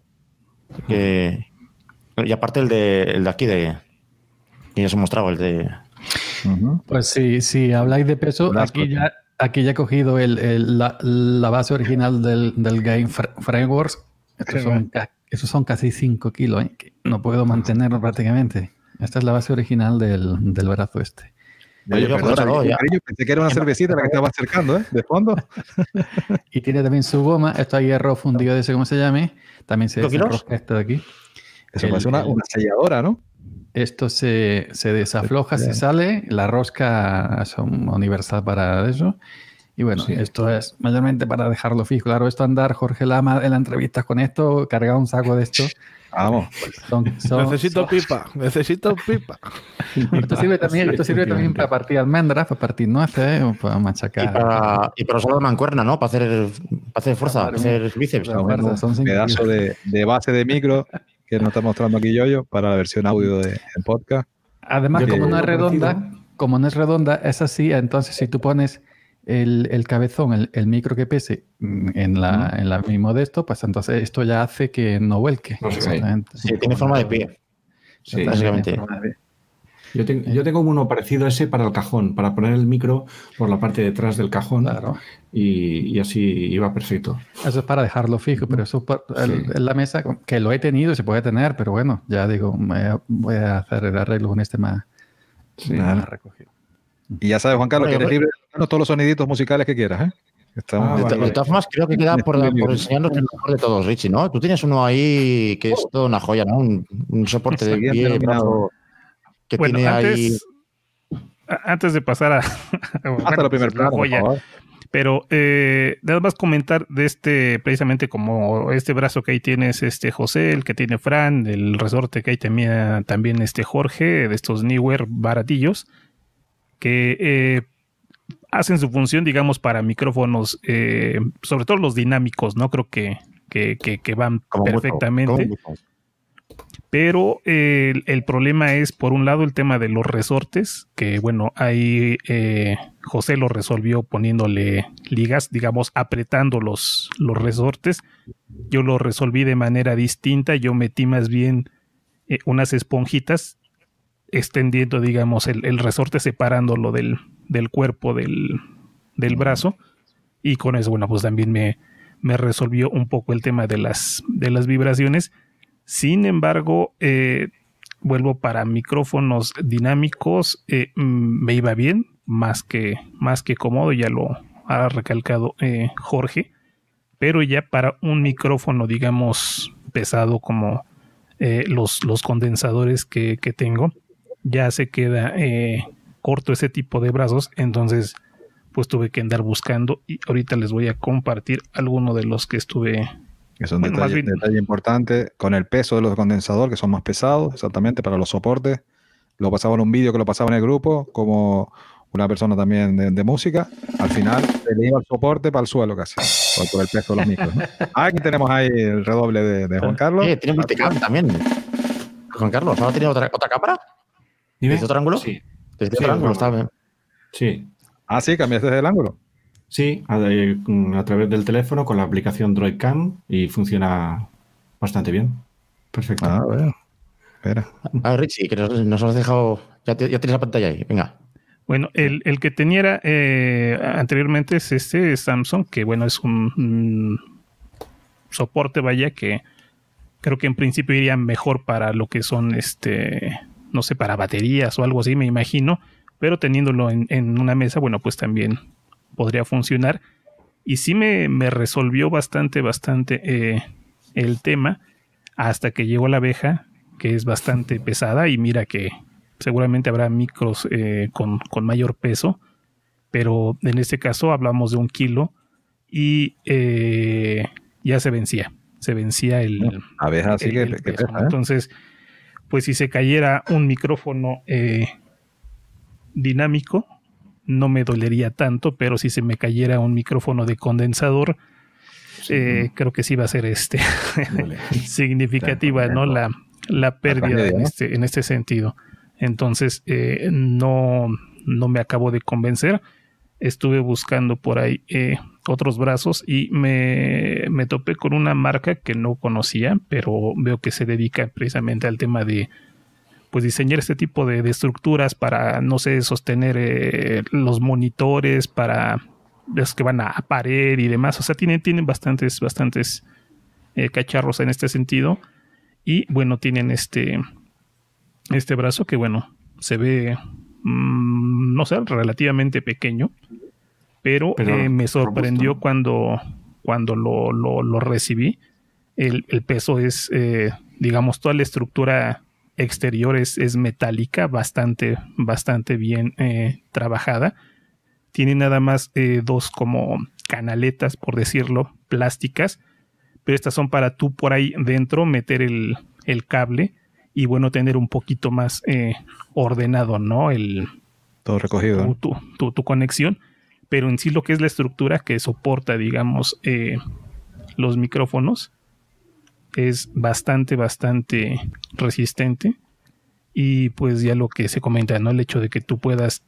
Y aparte el de aquí, que ya os he mostrado, el de... Pues si habláis de peso, aquí ya he cogido la base original del Game Frameworks. Esos son casi 5 kilos, ¿eh? Que no puedo mantenerlo prácticamente. Esta es la base original del brazo este. Oye, perdona, pensé que era una cervecita la que estaba acercando, ¿eh? De fondo. Y tiene también su goma. Esto es hierro fundido de ese, como se llame. También se desenrosca esto de aquí. Eso parece una selladora, ¿no? Esto se desafloja, se sale. La rosca es universal para eso. Y bueno, esto es mayormente para dejarlo fijo. Claro, esto andar Jorge Lama en la entrevista con esto, cargar un saco de esto. Vamos. Necesito pipa. Esto sirve también para partir almendras, para partir nueces, o para machacar. Y para usar la mancuerna, ¿no? Para hacer fuerza, para hacer bíceps. Un pedazo de base de micro que nos está mostrando aquí Yoyo para la versión audio del podcast. Además, como no es redonda, es así. Entonces, si tú pones el cabezón, el micro que pese en la mismo de esto, pues entonces esto ya hace que no vuelque. Sí, tiene forma de pie. Sí, básicamente. Yo tengo uno parecido a ese para el cajón, para poner el micro por la parte de atrás del cajón. Claro. Y así iba perfecto. Eso es para dejarlo fijo, pero eso en la mesa, que lo he tenido, se puede tener, pero bueno, ya digo, voy a hacer el arreglo con este más recogido. Y ya sabes, Juan Carlos, que eres libre de darnos todos los soniditos musicales que quieras, ¿eh? De todas formas, creo que queda por enseñarnos el mejor de todos, Richie, ¿no? Tú tienes uno ahí que es toda una joya, ¿no? Un soporte de pie, brazo, que tiene ahí... Antes de pasar hasta la primera plano, joya, por favor. Pero nada más comentar de precisamente como este brazo que ahí tienes, José, el que tiene Fran, el resorte que hay también Jorge, de estos Neewer baratillos, que hacen su función, digamos, para micrófonos, sobre todo los dinámicos, ¿no? Creo que van perfectamente. Pero el problema es, por un lado, el tema de los resortes, que bueno, ahí José lo resolvió poniéndole ligas, digamos, apretando los resortes. Yo lo resolví de manera distinta, yo metí más bien unas esponjitas extendiendo, digamos, el resorte, separándolo del cuerpo del brazo, y con eso, bueno, pues también me resolvió un poco el tema de las vibraciones. Sin embargo, vuelvo para micrófonos dinámicos, me iba bien, más que cómodo, ya lo ha recalcado Jorge, pero ya para un micrófono, digamos, pesado como los condensadores que tengo, ya se queda corto ese tipo de brazos, entonces pues tuve que andar buscando y ahorita les voy a compartir alguno de los que estuve. Es un detalle importante con el peso de los condensadores, que son más pesados, exactamente, para los soportes. Lo pasaba en un vídeo que lo pasaba en el grupo, como una persona también de música. Al final se le iba el soporte para el suelo casi, por el peso de los micros, ¿no? Aquí tenemos ahí el redoble de Juan Carlos. Tiene multicam también. Juan Carlos, ¿ahora tiene otra cámara? ¿Desde otro ángulo? Sí. Desde otro ángulo está bien. Sí. Ah, sí, cambiaste el ángulo. Sí, a través del teléfono con la aplicación DroidCam y funciona bastante bien. Perfecto. Ah, bueno. Espera. A ver, Richie, que nos has dejado. Ya tienes la pantalla ahí. Venga. Bueno, el que tenía anteriormente es este Samsung, que bueno, es un soporte, vaya, que creo que en principio iría mejor para lo que son, no sé, para baterías o algo así, me imagino, pero teniéndolo en una mesa, bueno, pues también podría funcionar. Y sí me resolvió bastante el tema hasta que llegó la abeja, que es bastante pesada, y mira que seguramente habrá micros con mayor peso, pero en este caso hablamos de 1 kilo y ya se vencía el abeja, sí que peso, pesa, ¿no? Entonces, pues si se cayera un micrófono dinámico, no me dolería tanto, pero si se me cayera un micrófono de condensador, creo que sí va a ser significativa, ¿no? La pérdida en este sentido. Entonces, no me acabo de convencer. Estuve buscando por ahí otros brazos y me topé con una marca que no conocía, pero veo que se dedica precisamente al tema de pues diseñar este tipo de estructuras para, no sé, sostener los monitores, para los que van a pared y demás. O sea, tienen bastantes cacharros en este sentido. Y bueno, tienen este brazo que, bueno, se ve, no sé, relativamente pequeño, pero me sorprendió robusto. cuando lo recibí. El peso es, digamos, toda la estructura exterior es metálica, bastante bien trabajada. Tiene nada más 2 como canaletas, por decirlo, plásticas, pero estas son para tú por ahí dentro meter el cable y bueno, tener un poquito más ordenado, ¿no? Todo recogido. Tu conexión, pero en sí lo que es la estructura que soporta, digamos, los micrófonos es bastante resistente. Y pues ya lo que se comenta, ¿no? El hecho de que tú puedas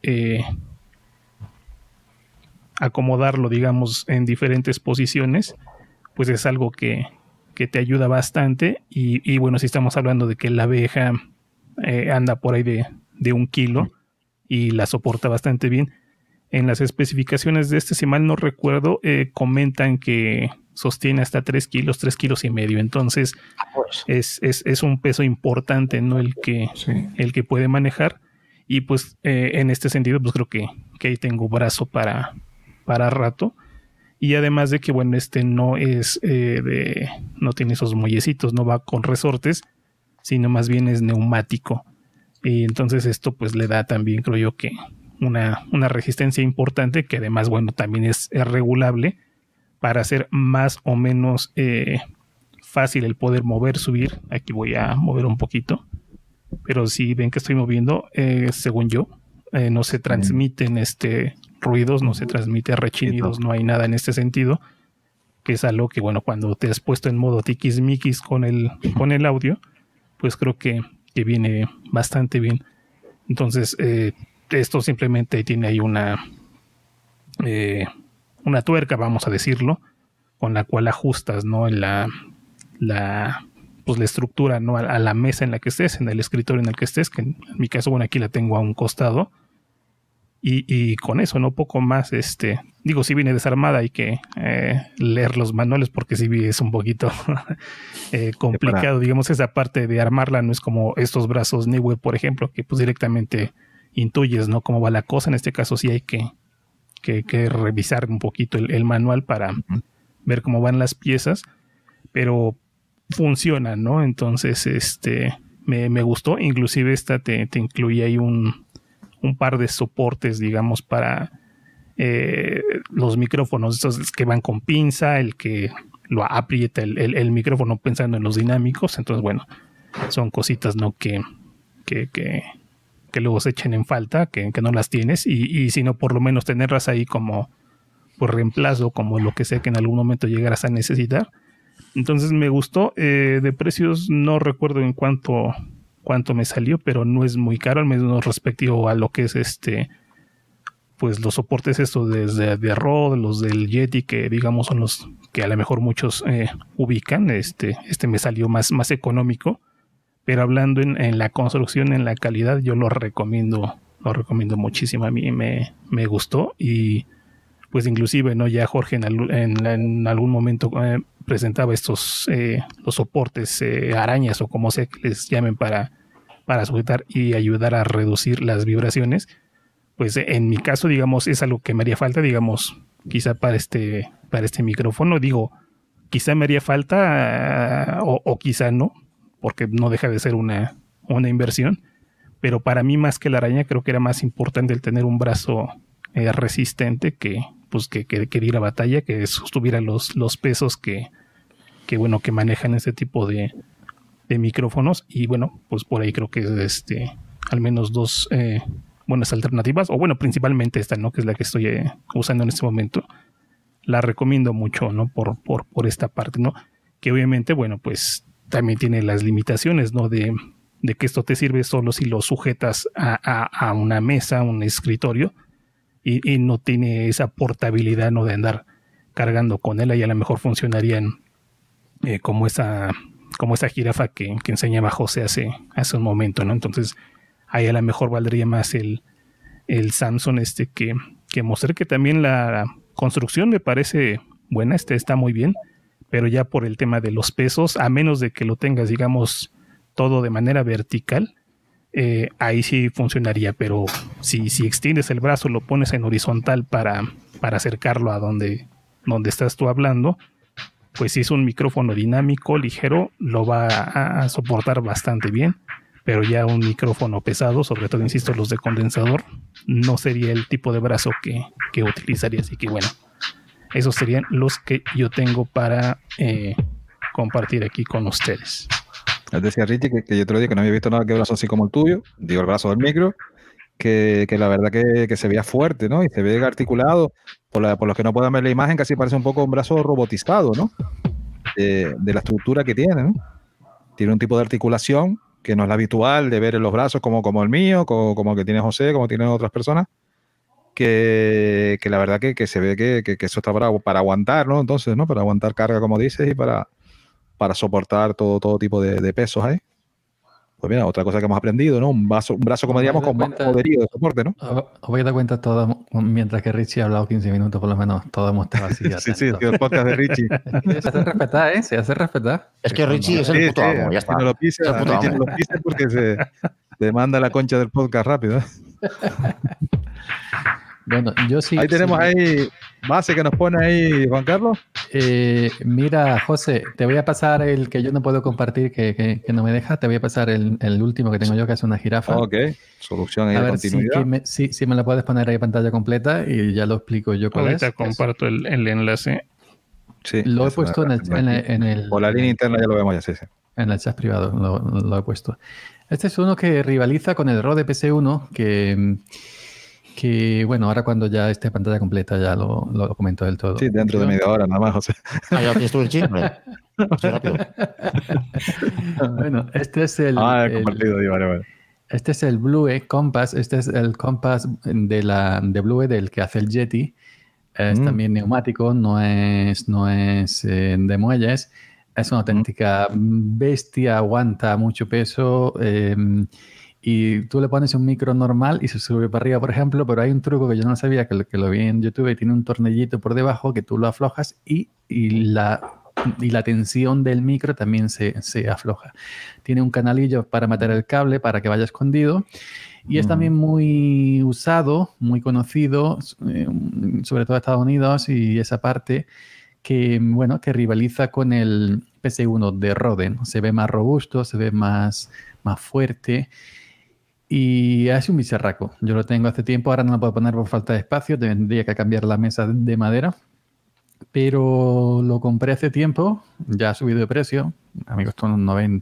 acomodarlo, digamos, en diferentes posiciones, pues es algo que te ayuda bastante. Y bueno, si estamos hablando de que la abeja anda por ahí de 1 kilo y la soporta bastante bien. En las especificaciones de si mal no recuerdo, comentan que sostiene hasta 3 kilos y medio. Entonces es un peso importante, ¿no? El que puede manejar. Y pues en este sentido, pues creo que ahí tengo brazo para rato. Y además de que, bueno, no es no tiene esos muellecitos, no va con resortes, sino más bien es neumático. Y entonces esto pues le da también, creo yo, que una resistencia importante, que además, bueno, también es regulable para hacer más o menos fácil el poder subir. Aquí voy a mover un poquito, pero si ven que estoy moviendo, según yo, no se transmiten ruidos, no se transmite rechinidos, no hay nada en este sentido, que es algo que, bueno, cuando te has puesto en modo tiquismiquis con el audio, pues creo que viene bastante bien. Entonces, esto simplemente tiene ahí una tuerca, vamos a decirlo, con la cual ajustas, ¿no? la estructura, ¿no? A la mesa en la que estés, en el escritorio en el que estés, que en mi caso, bueno, aquí la tengo a un costado. Y con eso, no poco más, digo, si viene desarmada, hay que leer los manuales, porque si es un poquito complicado, digamos, esa parte de armarla no es como estos brazos Neue, por ejemplo, que pues directamente intuyes, ¿no? Cómo va la cosa. En este caso sí hay que revisar un poquito el manual para ver cómo van las piezas, pero funciona, ¿no? Entonces, me gustó. Inclusive esta te incluye ahí un par de soportes, digamos, para los micrófonos, estos que van con pinza, el que lo aprieta el micrófono pensando en los dinámicos. Entonces, bueno, son cositas, ¿no? Que luego se echen en falta, que no las tienes, y si no, por lo menos tenerlas ahí como por reemplazo, como lo que sea que en algún momento llegaras a necesitar. Entonces me gustó. De precios no recuerdo en cuánto me salió, pero no es muy caro, al menos respectivo a lo que es pues los soportes estos de Rode, los del Yeti, que digamos son los que a lo mejor muchos ubican. Este me salió más económico, pero hablando en la construcción, en la calidad, yo lo recomiendo muchísimo. A mí me gustó, y pues inclusive, ¿no? Ya Jorge en algún momento presentaba estos los soportes arañas, o como sea que les llamen, para sujetar y ayudar a reducir las vibraciones. Pues en mi caso, digamos, es algo que me haría falta, digamos, quizá para este micrófono. Digo, quizá me haría falta o quizá no, porque no deja de ser una inversión. Pero para mí, más que la araña, creo que era más importante el tener un brazo resistente que diera batalla, que sostuviera los pesos que manejan este tipo de micrófonos. Y bueno, pues por ahí creo que es al menos dos buenas alternativas, o bueno, principalmente esta, ¿no? Que es la que estoy usando en este momento. La recomiendo mucho, ¿no? Por esta parte, ¿no? Que obviamente, bueno, pues también tiene las limitaciones, ¿no? De que esto te sirve solo si lo sujetas a una mesa, a un escritorio, y no tiene esa portabilidad, ¿no? De andar cargando con él. Ahí a lo mejor funcionarían como esa jirafa que enseñaba José hace un momento, ¿no? Entonces ahí a lo mejor valdría más el Samsung que mostré, que también la construcción me parece buena, está muy bien, pero ya por el tema de los pesos, a menos de que lo tengas, digamos, todo de manera vertical, ahí sí funcionaría. Pero si extiendes el brazo, lo pones en horizontal para acercarlo a donde estás tú hablando, pues si es un micrófono dinámico, ligero, lo va a soportar bastante bien. Pero ya un micrófono pesado, sobre todo, insisto, los de condensador, no sería el tipo de brazo que utilizaría. Así que bueno, esos serían los que yo tengo para compartir aquí con ustedes. Decía Richie que yo te lo dije, que no había visto nada que brazo así como el tuyo, digo el brazo del micro, que la verdad que se veía fuerte, ¿no? Y se ve articulado. Por los que no puedan ver la imagen, casi parece un poco un brazo robotizado, ¿no? De la estructura que tiene, ¿no? Tiene un tipo de articulación que no es la habitual de ver en los brazos como el mío, como el que tiene José, como tienen otras personas, que la verdad que se ve que eso está para aguantar, ¿no? Entonces, ¿no? Para aguantar carga, como dices, y para soportar todo tipo de pesos ahí. Pues mira, otra cosa que hemos aprendido, ¿no? Un brazo como diríamos, con más poderío de soporte, ¿no? Os voy a dar cuenta todos, mientras que Richie ha hablado 15 minutos, por lo menos todos hemos estado así. Sí, el podcast de Richie. Se hace respetar, ¿eh? Se hace respetar. Es que Richie es el puto amo, ya está. No lo pise, Richie no lo pise porque se manda la concha del podcast rápido. Bueno, yo sí. Ahí tenemos ahí base que nos pone ahí Juan Carlos. Mira, José, te voy a pasar el que yo no puedo compartir, que no me deja. Te voy a pasar el último que tengo yo, que es una jirafa. Ok, solución y continuidad. A ver si me la puedes poner ahí pantalla completa y ya lo explico yo cuál es. Ahorita comparto el enlace. Sí, lo he puesto en el... Por la línea interna ya lo vemos ya, sí. En el chat privado lo he puesto. Este es uno que rivaliza con el Rode PS1, que bueno, ahora cuando ya esté pantalla completa ya lo comento del todo. Sí, dentro de media hora nada más, José. Ya tienes tú el chip, hombre. Rápido. Bueno, este es el... compartido, vale. Este es el Blue Compass. Este es el Compass de Blue, del que hace el Yeti. Es también neumático, no es de muelles. Es una auténtica bestia, aguanta mucho peso. Y tú le pones un micro normal y se sube para arriba, por ejemplo, pero hay un truco que yo no sabía, que lo vi en YouTube, y tiene un tornillito por debajo que tú lo aflojas y la tensión del micro también se afloja. Tiene un canalillo para meter el cable para que vaya escondido, y es también muy usado, muy conocido, sobre todo en Estados Unidos y esa parte, bueno, que rivaliza con el PS1 de Rode, ¿no? Se ve más robusto, se ve más fuerte y hace un bicharraco. Yo lo tengo hace tiempo, ahora no lo puedo poner por falta de espacio, tendría que cambiar la mesa de madera, pero lo compré hace tiempo, ya ha subido de precio, a mí costó unos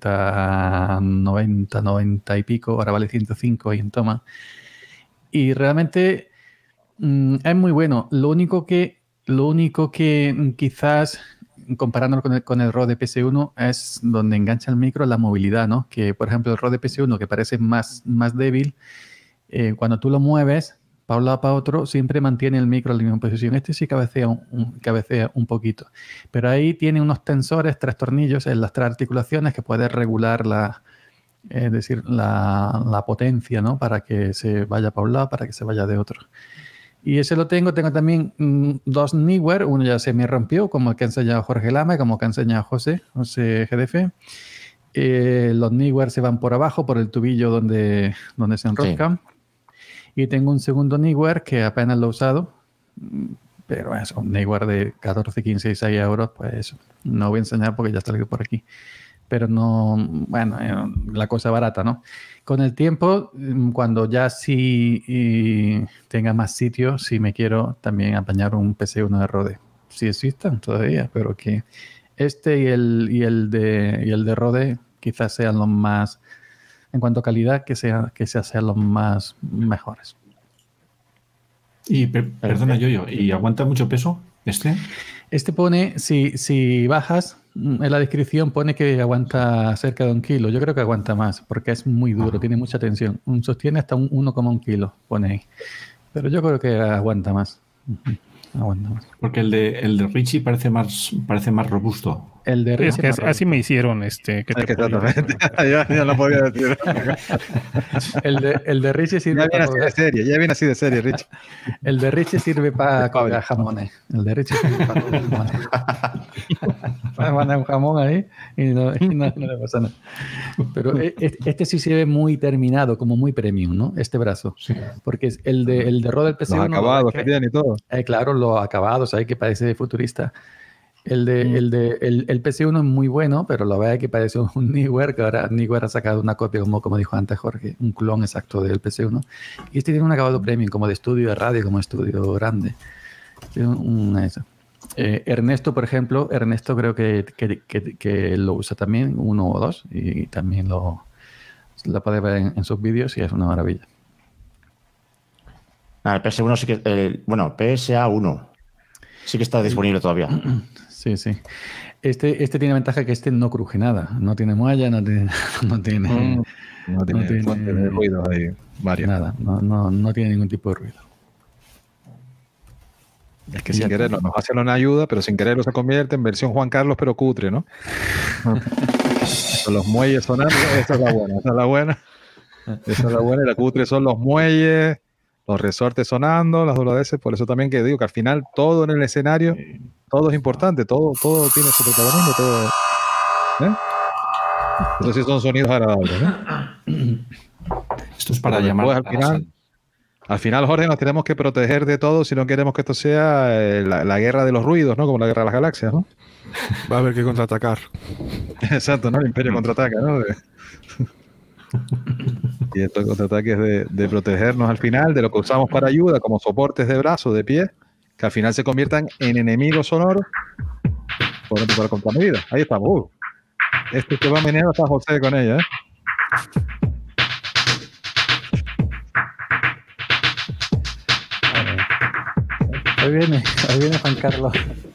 90 y pico, ahora vale 105 y en toma. Y realmente es muy bueno. Lo único que quizás, comparándolo con el Rode PS1, es donde engancha el micro la movilidad, ¿no? Que, por ejemplo, el Rode PS1, que parece más débil, cuando tú lo mueves para un lado para otro, siempre mantiene el micro en la misma posición. Este sí cabecea un poquito. Pero ahí tiene unos tensores, 3 tornillos en las 3 articulaciones que puedes regular la potencia, ¿no? Para que se vaya para un lado, para que se vaya de otro. Y ese lo tengo. Tengo también 2 Neewer. Uno ya se me rompió, como el que ha enseñado Jorge Lama, como que ha enseñado José GDF. Los Neewer se van por abajo, por el tubillo donde se enroscan. Sí. Y tengo un segundo Neewer que apenas lo he usado. Pero es un Neewer de 14, 15, 16 euros. Pues eso. No voy a enseñar porque ya está por aquí. Pero no, bueno, la cosa barata, ¿no? Con el tiempo, cuando ya sí tenga más sitios, si me quiero también apañar un PS1 de Rode. Sí existen todavía, pero que este y el de Rode quizás sean los más, en cuanto a calidad, que sean los más mejores. Y perdona, Yoyo, ¿y aguanta mucho peso este? Este pone, si bajas, en la descripción pone que aguanta cerca de 1 kilo. Yo creo que aguanta más, porque es muy duro, tiene mucha tensión. Sostiene hasta 1,1 kilo, pone ahí. Pero yo creo que aguanta más. Aguanta más. Porque el de Richie parece más El robusto. de Richie es que así me hicieron exactamente. ya lo podía decir. el de Richie sirve ya viene así de serie, Richie. El de Richie sirve para colgar jamones. El de Richie sirve para colgar jamones. Para mandar un jamón ahí y no le pasa nada. Pero este sí se ve muy terminado, como muy premium, ¿no? Este brazo. Sí. Porque es el de Rode del PS1. Los acabados que tienen y todo. Claro, los acabados, ahí que parece futurista. El PC1 es muy bueno, pero la verdad es que parece un Neewer, que ahora Neewer ha sacado una copia, como dijo antes Jorge, un clon exacto del PC1. Y este tiene un acabado premium, como de estudio de radio, como estudio grande. Ernesto, por ejemplo, creo que lo usa también, 1 o 2, y también lo puede ver en sus vídeos y es una maravilla. El PS1 sí que... PSA1 sí que está disponible todavía. Sí. Este tiene ventaja que no cruje nada. No tiene muella, no tiene fuente de ruido ahí. Nada, no tiene ningún tipo de ruido. Es que sin quererlo nos hace una ayuda, pero sin quererlo se convierte en versión Juan Carlos, pero cutre, ¿no? Son los muelles sonando. Esa es la buena. Y la cutre son los muelles, los resortes sonando, las dobladeces. Por eso también que digo que al final todo en el escenario, todo es importante, todo tiene su protagonismo, todo. Eso sí son sonidos agradables, ¿no? Esto es para llamar al final, Jorge, nos tenemos que proteger de todo si no queremos que esto sea la guerra de los ruidos, ¿no? Como la guerra de las galaxias, ¿no? Va a haber que contraatacar. Exacto, ¿no? El Imperio contraataca, ¿no? Y estos contraataques de protegernos al final, de lo que usamos para ayuda, como soportes de brazo, de pie, que al final se conviertan en enemigos sonoros para contramedida. Ahí estamos. Este que va a menear hasta José con ella, ¿eh? Ahí viene Juan Carlos.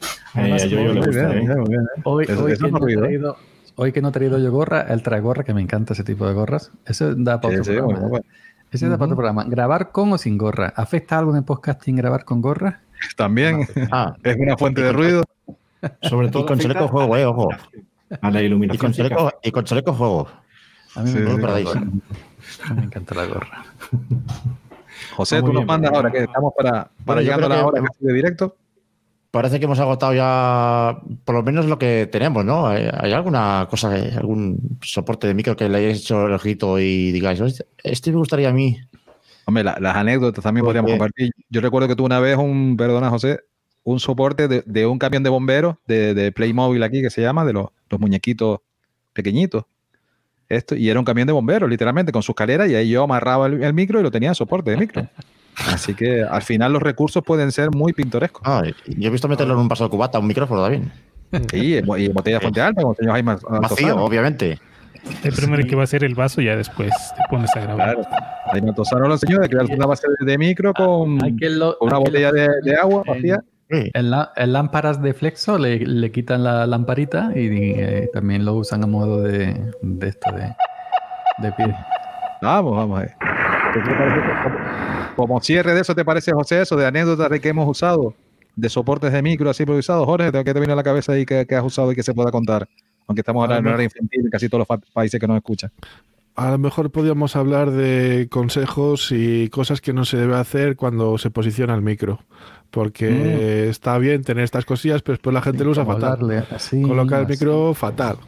Hoy que no he traído yo gorra, él trae gorra, que me encanta ese tipo de gorras. Eso da para otro programa. Bueno. Ese da para otro programa. ¿Grabar con o sin gorra? ¿Afecta algo en el podcasting grabar con gorra? También. Es una fuente de ruido. Sobre todo y con chaleco juego, ojo. A la iluminación. Y con chaleco juego. A mí me encanta la gorra. José, tú nos mandas ahora que estamos para llegando a la hora de directo. Parece que hemos agotado ya por lo menos lo que tenemos, ¿no? ¿Hay alguna cosa, algún soporte de micro que le hayáis hecho el ojito y digáis, este me gustaría a mí? Hombre, las anécdotas también podríamos compartir. Yo recuerdo que tú una vez, perdona José, un soporte de un camión de bomberos de Playmobil aquí, que se llama, de los muñequitos pequeñitos. Y era un camión de bomberos, literalmente, con su escalera, y ahí yo amarraba el micro y lo tenía de soporte de micro. Así que al final los recursos pueden ser muy pintorescos. Yo he visto meterlo en un vaso de cubata, un micrófono también. Sí, y botella de fuente alta, como el señor Jaime vacío, obviamente. El primero que va a ser el vaso, ya después te pones a grabar. Claro. Jaime Altozano lo enseñó de crear una base de micro con una botella de agua vacía. En lámparas de Flexo le quitan la lamparita y también lo usan a modo de esto de pie. Vamos a ver. Como cierre de eso, ¿te parece, José, eso de anécdotas de que hemos usado de soportes de micro así improvisados? Jorge, ¿qué te viene a la cabeza ahí que has usado y que se pueda contar? Aunque estamos ahora en una hora infantil en casi todos los países que nos escuchan. A lo mejor podríamos hablar de consejos y cosas que no se debe hacer cuando se posiciona el micro. Porque está bien tener estas cosillas, pero después la gente lo usa fatal. Coloca el micro fatal.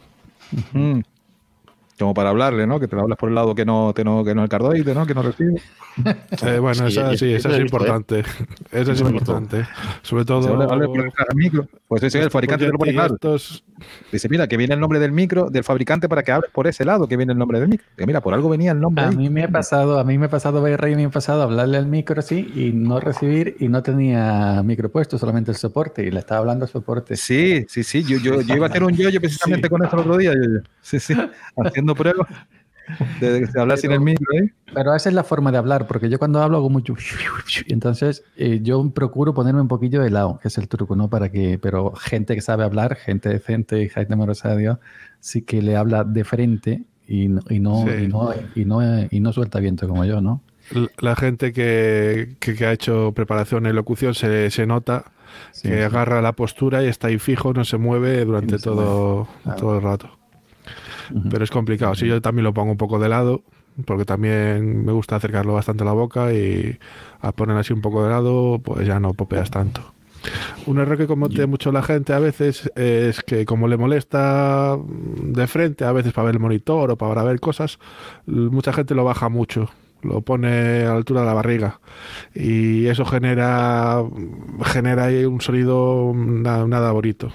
Como para hablarle, ¿no? Que te lo hablas por el lado que no es el cardoide, ¿no? Que no recibe. Bueno, esa es importante. Esa es importante. Sobre todo... Habla por el micro. Pues eso, el fabricante te lo pone claro. Dice, mira, que viene el nombre del micro, del fabricante, para que hables por ese lado, que viene el nombre del micro. Que mira, por algo venía el nombre. A mí me ha pasado, hablarle al micro, y no recibir, y no tenía micro puesto, solamente el soporte, y le estaba hablando al soporte. Sí. Yo iba a hacer un yo precisamente con eso el otro día. Sí. Haciendo pruebas de hablar sin el micro, ¿eh? Pero esa es la forma de hablar, porque yo cuando hablo hago mucho. Entonces, yo procuro ponerme un poquillo de lado, que es el truco, ¿no? Pero gente que sabe hablar, gente decente, gente amorosa de Dios, sí que le habla de frente y no suelta viento como yo, ¿no? La gente que ha hecho preparación en locución se nota que agarra la postura y está ahí fijo, no se mueve durante todo el rato. Pero es complicado. Sí, yo también lo pongo un poco de lado, porque también me gusta acercarlo bastante a la boca, y al poner así un poco de lado, pues ya no popeas tanto. Un error que comete mucho la gente a veces es que, como le molesta de frente, a veces para ver el monitor o para ver cosas, mucha gente lo baja mucho, lo pone a la altura de la barriga, y eso genera ahí un sonido nada bonito.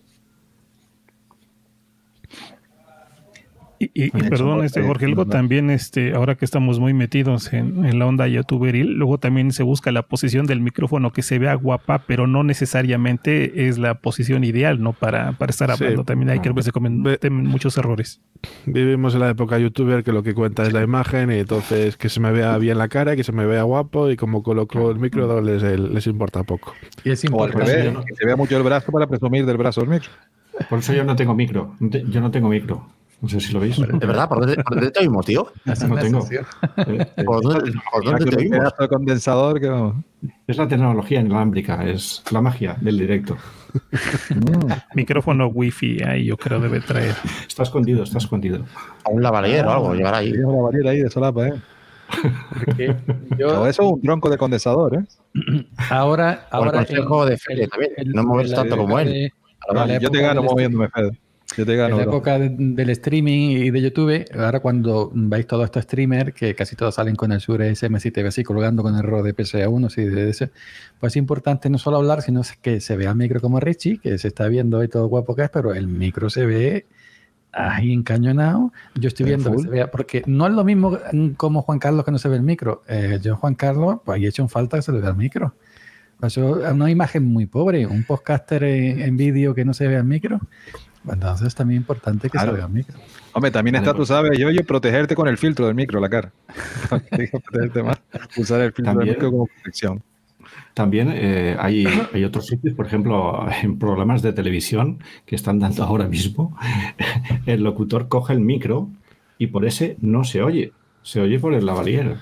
Y perdón, Jorge, luego también, ahora que estamos muy metidos en la onda youtuberil, luego también se busca la posición del micrófono que se vea guapa, pero no necesariamente es la posición ideal, ¿no? Para estar hablando. También hay que se cometen muchos errores. Vivimos en la época youtuber que lo que cuenta es la imagen, y entonces que se me vea bien la cara, que se me vea guapo, y como coloco el micro les importa poco. Y es importante, o al revés, que se vea mucho el brazo para presumir del brazo del micro. Por eso yo no tengo micro. Yo no tengo micro. No sé si lo veis. ¿De verdad? ¿Por dónde te oímos, tío? No tengo. ¿Por dónde te oímos? El condensador que vamos. Es la tecnología inalámbrica, es la magia del directo. Micrófono wifi ahí yo creo debe traer. Está escondido. A un lavalier o algo, llevar ahí. Un lavalier ahí de solapa, ¿eh? Eso es un tronco de condensador, ¿eh? Ahora el consejo de Fede también. No moverse tanto como él. Yo te gano moviéndome, Fede. En la época del streaming y de YouTube, ahora cuando veis todos estos streamers, que casi todos salen con el Shure SM7B así, colgando con el RAW de PSA1, sí, de ese, pues es importante no solo hablar, sino que se vea el micro como Richie, que se está viendo ahí todo guapo que es, pero el micro se ve ahí encañonado. Yo estoy viendo que se vea, porque no es lo mismo como Juan Carlos que no se ve el micro. Yo, Juan Carlos, pues ahí he hecho en falta que se le vea el micro. Eso es una imagen muy pobre, un podcaster en vídeo que no se vea el micro. Entonces es también importante que se vea el micro. Hombre, también está, tú sabes, yo protegerte con el filtro del micro, la cara. Protegerte más, usar el filtro del micro como protección. También hay otros sitios, por ejemplo, en programas de televisión que están dando ahora mismo, el locutor coge el micro y por ese no se oye. Se oye por el lavalier.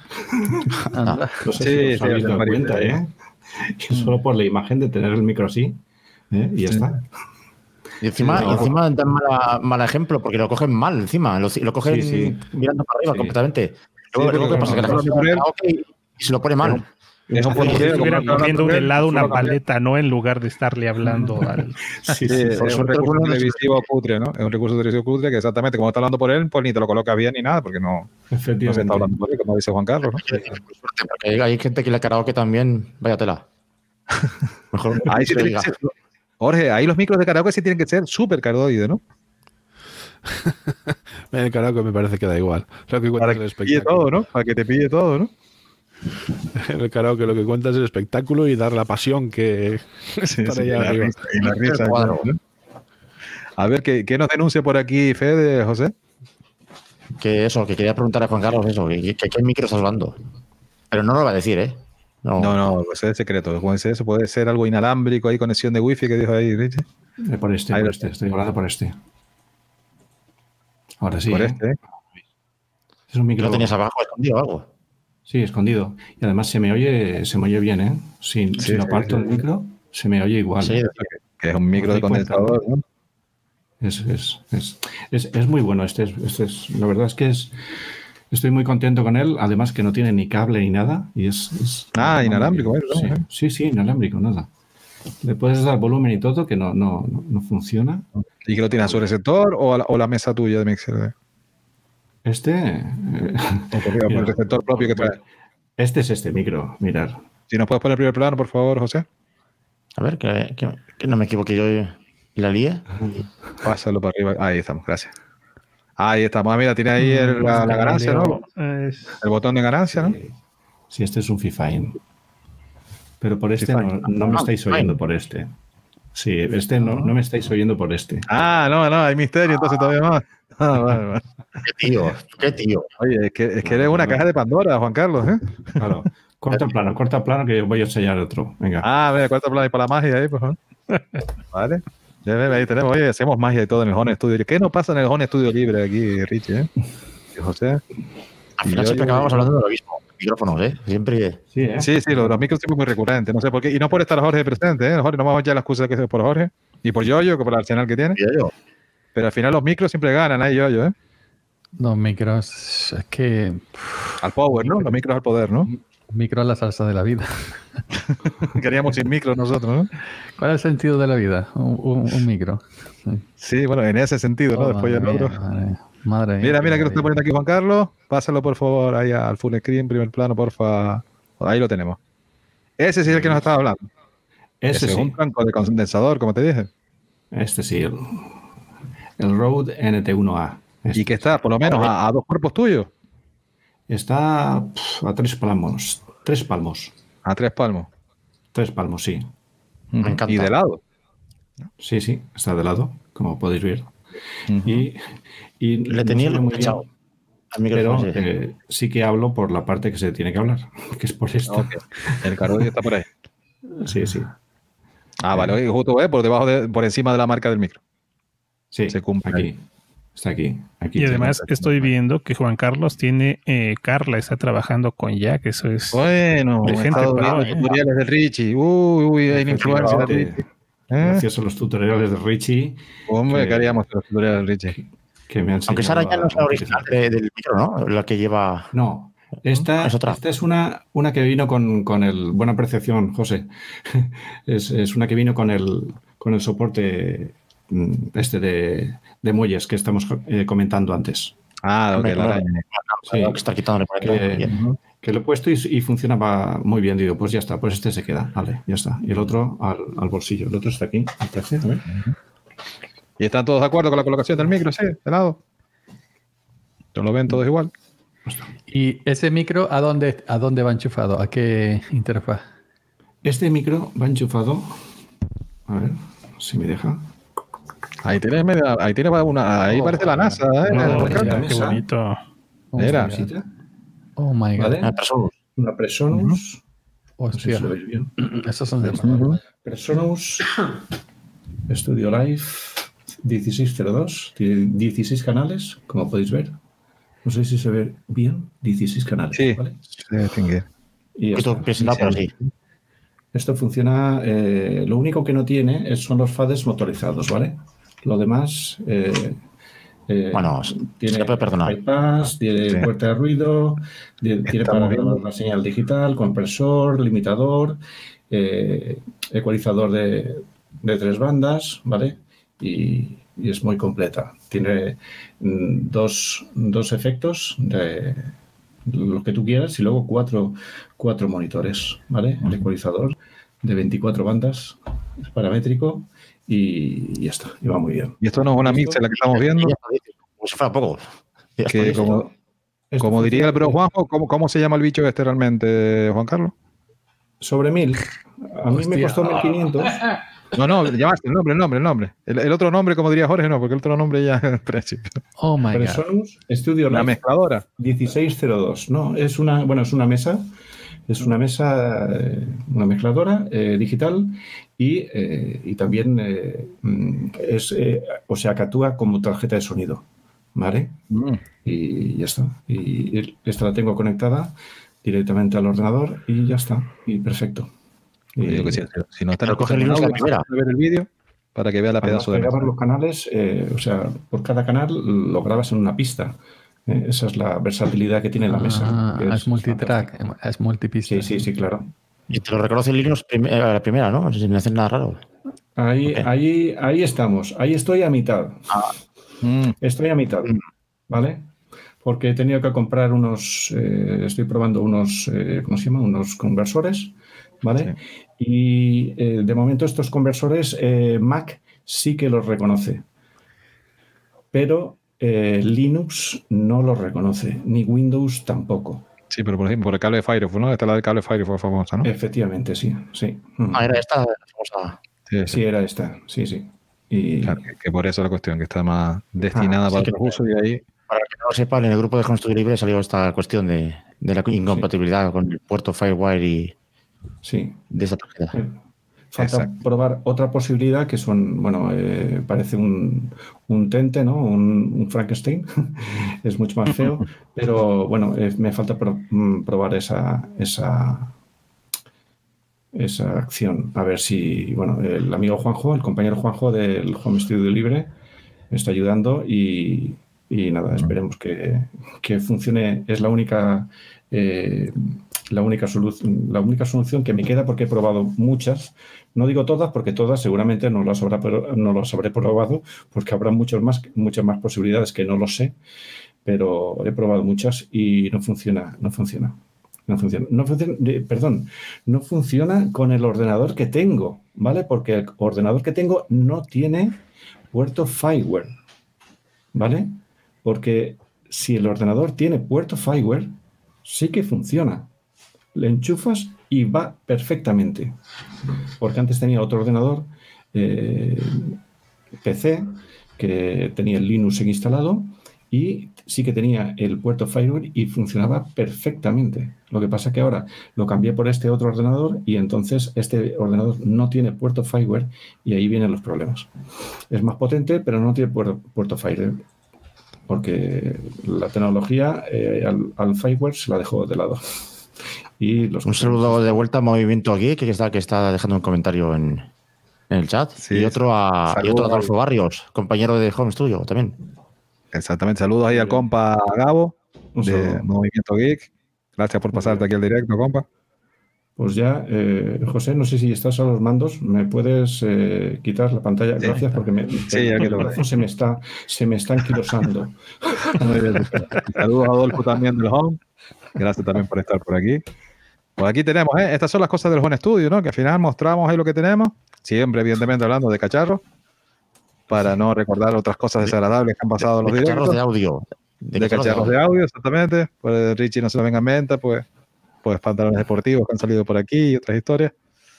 No sé si os habéis dado cuenta, ¿eh? Solo por la imagen de tener el micro así, y ya está. Y encima dan mal ejemplo, porque lo cogen mal, encima. Lo cogen mirando para arriba completamente. Luego ¿qué pasa? Que la gente y se lo pone mal. Estuvieran cogiendo de lado una paleta, ¿no? En lugar de estarle hablando al... Es un recurso televisivo cutre, ¿no? Es un recurso televisivo cutre que exactamente, como está hablando por él, pues ni te lo coloca bien ni nada, porque no se está hablando por él, como dice Juan Carlos, ¿no? Porque hay gente que le ha cargado que también, vaya tela. Mejor Ahí sí tiene que ser, Jorge, ahí los micros de karaoke sí tienen que ser súper cardioide, ¿no? En el karaoke me parece que da igual. Lo que cuenta es el espectáculo. Todo, ¿no? Para que te pille todo, ¿no? En el karaoke lo que cuenta es el espectáculo y dar la pasión que para allá arriba. Y la risa, claro, ¿no? A ver, ¿qué nos denuncia por aquí Fede, José? Que quería preguntar a Juan Carlos eso, que qué micro estás hablando. Pero no lo va a decir, ¿eh? No, pues es secreto. Eso puede ser algo inalámbrico, ahí conexión de wifi que dijo ahí, Richie. Por este, estoy hablando por este. Ahora sí. Por este, ¿eh? Es un micro. ¿Lo tenías abajo escondido o algo? Sí, escondido. Y además se me oye bien, ¿eh? Si lo aparto el micro, se me oye igual. Sí, que es un micro de condensador, ¿no? Es muy bueno. La verdad es que estoy muy contento con él. Además que no tiene ni cable ni nada. Y inalámbrico, ¿eh? Sí, inalámbrico, nada. Le puedes dar volumen y todo, que no funciona. ¿Y que lo tienes a su receptor o la mesa tuya de mixer? El receptor propio que trae. Este es este micro, mirar. Si nos puedes poner el primer plano, por favor, José. A ver, que no me equivoque yo y la lié. Pásalo para arriba. Ahí estamos, gracias. Ahí estamos. Mira, tiene ahí la ganancia, ¿no? El botón de ganancia, ¿no? Sí, este es un Fifine. Pero por este no me estáis oyendo por este. Sí, este no me estáis oyendo por este. No, hay misterio, entonces todavía más. Vale. Qué tío. Oye, es que eres una caja de Pandora, Juan Carlos, ¿eh? Claro. Corta el plano que voy a enseñar otro. Venga. Mira, corta el plano y para la magia ahí, por favor. Vale. Ahí tenemos, oye, hacemos magia y todo en el Home Studio. ¿Qué nos pasa en el Home Studio Libre aquí, Richie? José. Al final siempre acabamos hablando de lo mismo. Micrófonos, ¿eh? Siempre. Sí, ¿eh? Sí, los micros siempre muy recurrentes. No sé por qué. Y no por estar Jorge presente, ¿eh? Jorge, no vamos ya a la excusa que es por Jorge. Y por Yoyo, que por el arsenal que tiene. Pero al final los micros siempre ganan ahí, Yoyo, ¿eh? Los micros, es que... Al power, ¿no? Los micros al poder, ¿no? Micro a la salsa de la vida. Queríamos sin micros nosotros, ¿no? ¿Cuál es el sentido de la vida? Un micro. Sí, bueno, en ese sentido, ¿no? Después ya el otro. Madre mía. Mira que lo estoy poniendo aquí Juan Carlos. Pásalo, por favor, ahí al full screen, primer plano, porfa. Ahí lo tenemos. Ese sí es el que nos estaba hablando. Ese es un tronco de condensador, como te dije. Este sí, el Rode NT1A. ¿Y que está, por lo menos, a 2 cuerpos tuyos? Está a 3 palmos. 3 palmos. A 3 palmos. 3 palmos, sí. Me encanta. ¿Y de lado? Sí, está de lado, como podéis ver. Y le tenía muy bien, pero sí que hablo por la parte que se tiene que hablar, que es por esto. Okay. El cardio está por ahí. Sí. Vale, justo por encima de la marca del micro. Sí, se cumple aquí. Está aquí. Y además estoy viendo que Juan Carlos tiene, Carla está trabajando con Jack, eso es... Bueno, tutoriales de Richie. Uy, hay influencia de Richie. Gracias a los tutoriales de Richie. Hombre, ¿qué haríamos con los tutoriales de Richie? Que me han Aunque Sara ya no es la original del micro, ¿no? La que lleva... No, esta es una que vino con el... Buena apreciación, José. es una que vino con el soporte de muelles que estamos comentando antes. Que está quitándole por aquí. Que lo he puesto y funcionaba muy bien. Digo, pues ya está, pues este se queda. Vale, ya está. Y el otro al bolsillo. El otro está aquí. A ver. ¿Y están todos de acuerdo con la colocación del micro? Sí, de lado. ¿Lo ven todos igual? ¿Y ese micro a dónde va enchufado? ¿A qué interfaz? Este micro va enchufado. A ver si me deja. Ahí tienes una. Ahí parece la NASA, ¿eh? Qué bonito. Mira. Oh my God. ¿Vale? Una Presonus. No sé si lo veis bien. Esos son de Presonus Studio Live 1602. Tiene 16 canales, como podéis ver. No sé si se ve bien. 16 canales. Sí, ¿vale? se distingue. Y esto funciona. Lo único que no tiene son los fades motorizados, ¿vale? Lo demás. Tiene se puede perdonar. bypass, tiene puerta de ruido, tiene para grabar la señal digital, compresor, limitador, ecualizador de 3 bandas, ¿vale? Y es muy completa. Tiene dos efectos de lo que tú quieras y luego cuatro monitores, ¿vale? El ecualizador de 24 bandas, es paramétrico y ya está, y va muy bien. Y esto no es una mix en la que estamos viendo. Como si fuera poco. Que como diría el bro Juanjo, ¿cómo se llama el bicho este realmente, Juan Carlos? Sobre 1000. A mí me costó 1500. No, llamaste el nombre. El otro nombre, como diría Jorge, no, porque el otro nombre ya es el precio. Oh my God. Presonus Studio La Live mezcladora. 1602. No, es una mesa. Es una mesa, una mezcladora digital y también o sea, que actúa como tarjeta de sonido. ¿Vale? Y ya está. Y esta la tengo conectada directamente al ordenador y ya está. Y perfecto. Digo que si no están coge Linux la primera. ver el vídeo para que vea la pedazo de grabar los canales, o sea, por cada canal lo grabas en una pista. Esa es la versatilidad que tiene la mesa. Es multitrack, es multipista. Sí, claro. Y te lo reconoce Linux la primera, ¿no? Sin hacer nada raro. Ahí estamos. Ahí estoy a mitad. Estoy a mitad, ¿vale? Porque he tenido que comprar estoy probando unos, ¿cómo se llama? Unos conversores, ¿vale? Sí. Y de momento estos conversores Mac sí que los reconoce, pero Linux no los reconoce, ni Windows tampoco. Sí, pero por ejemplo, por el cable de Firefox, ¿no? Esta es la del cable de Firefox famosa, ¿no? Efectivamente, sí. Era esta la famosa. Sí, era esta, sí. Y... Claro, que por eso la cuestión, que está más destinada para otros usos y ahí... Para que no lo sepan, en el grupo de Home Studio Libre salió esta cuestión de la incompatibilidad con el puerto FireWire y de esa tarjeta. Falta probar otra posibilidad que son, parece un tente, ¿no? Un Frankenstein. Es mucho más feo, pero bueno, me falta probar esa acción. A ver si, el amigo Juanjo, el compañero Juanjo del Home Studio Libre me está ayudando y nada, esperemos que funcione. Es la única solución que me queda porque he probado muchas. No digo todas porque todas seguramente no las habré probado porque habrá muchas más posibilidades que no lo sé, pero he probado muchas y no funciona con el ordenador que tengo, ¿vale? Porque el ordenador que tengo no tiene puerto FireWire, ¿vale? Porque si el ordenador tiene puerto FireWire, sí que funciona. Le enchufas y va perfectamente. Porque antes tenía otro ordenador, PC, que tenía el Linux instalado y sí que tenía el puerto FireWire y funcionaba perfectamente. Lo que pasa es que ahora lo cambié por este otro ordenador y entonces este ordenador no tiene puerto FireWire y ahí vienen los problemas. Es más potente, pero no tiene puerto FireWire. Porque la tecnología al FireWire se la dejó de lado. Un saludo de vuelta a Movimiento aquí, que está dejando un comentario en el chat. Y otro a Adolfo Barrios, compañero de Home Studio también. Exactamente. Saludos ahí al compa Gabo de Movimiento Geek. Gracias por pasarte aquí al directo, compa. Pues ya, José, no sé si estás a los mandos, ¿me puedes quitar la pantalla? Gracias, porque el brazo se me está anquilosando. Saludos a Adolfo también del Home. Gracias también por estar por aquí. Pues aquí tenemos, estas son las cosas del Home Studio, ¿no? Que al final mostramos ahí lo que tenemos. Siempre, evidentemente, hablando de cacharros. Para no recordar otras cosas desagradables que han pasado en los directos. Cacharros de audio. De cacharros de audio, exactamente. Pues Richie no se lo venga en mente, pues pantalones deportivos que han salido por aquí y otras historias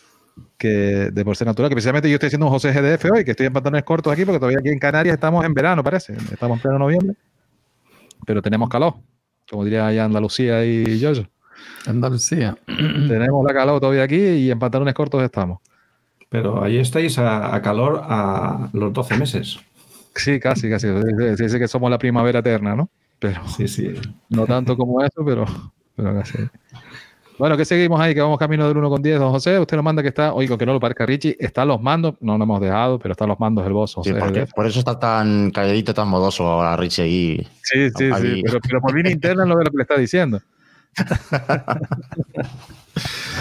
que de por ser natural, que precisamente yo estoy haciendo un José GDF hoy, que estoy en pantalones cortos aquí porque todavía aquí en Canarias estamos en verano, parece, estamos en pleno noviembre, pero tenemos calor, como diría allá Andalucía y Yoyo. Andalucía. Tenemos la calor todavía aquí y en pantalones cortos estamos. Pero ahí estáis a calor a los 12 meses. Sí, casi. Dice que somos la primavera eterna, ¿no? Pero sí. No tanto como eso, pero casi. Bueno, que seguimos ahí, que vamos camino del 1 con 10, don José. Usted nos manda que está, oigo que no lo parezca Richie, están los mandos, no lo hemos dejado, pero están los mandos del boss, José. Sí, por eso está tan calladito, tan modoso ahora Richie ahí. Sí, pero por línea interna no ve lo que le está diciendo.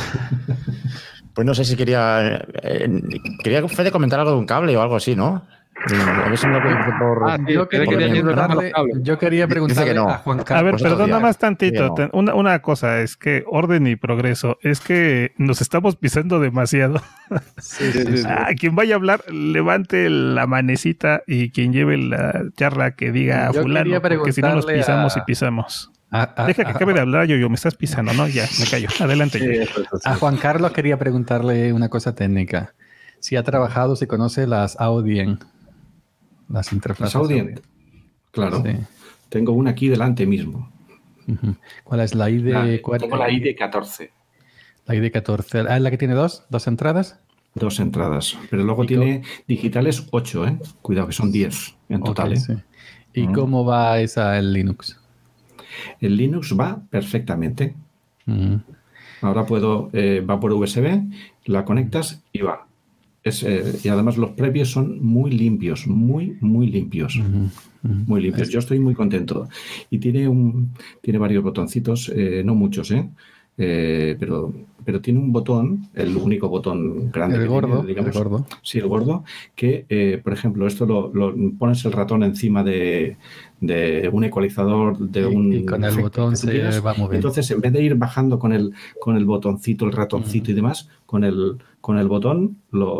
Pues no sé si quería Fede comentar algo de un cable o algo así, ¿no? A ver si me lo puedes decir por... Yo quería preguntarle no. a Juan Carlos. A ver, Vosotros perdona días. más tantito. Sí, no. Una cosa es que orden y progreso. Es que nos estamos pisando demasiado. Quien vaya a hablar, levante la manecita y quien lleve la charla que diga a Yo fulano, quería porque si no nos preguntarle pisamos a- y pisamos. A Deja que acabe de hablar, yo me estás pisando, ¿no? Ya, me callo. Adelante. Juan Carlos quería preguntarle una cosa técnica. Si ha trabajado, si conoce las Audient, las interfaces. Las Audient. Claro. Sí. Tengo una aquí delante mismo. Ujú. ¿Cuál es la ID? Tengo la ID14. La ID14. ¿Es la que tiene dos entradas? 2 entradas. Pero luego ¿Y tiene digitales 8, ¿eh? Cuidado, que son 10 en total. Ok, ¿eh? sí. ¿Y cómo va esa en Linux? El Linux va perfectamente. Ujú. Ahora va por USB, la conectas y va. Y además los previos son muy limpios, muy limpios. Muy limpios. Yo estoy muy contento. Y tiene varios botoncitos, no muchos, pero tiene un botón, el único botón grande. El que gordo, tiene, digamos. el gordo. Sí, el gordo, que, por ejemplo, esto lo pones el ratón encima de un ecualizador, Y con el botón se va a mover. Entonces, en vez de ir bajando con el botoncito, el ratoncito y demás, con el botón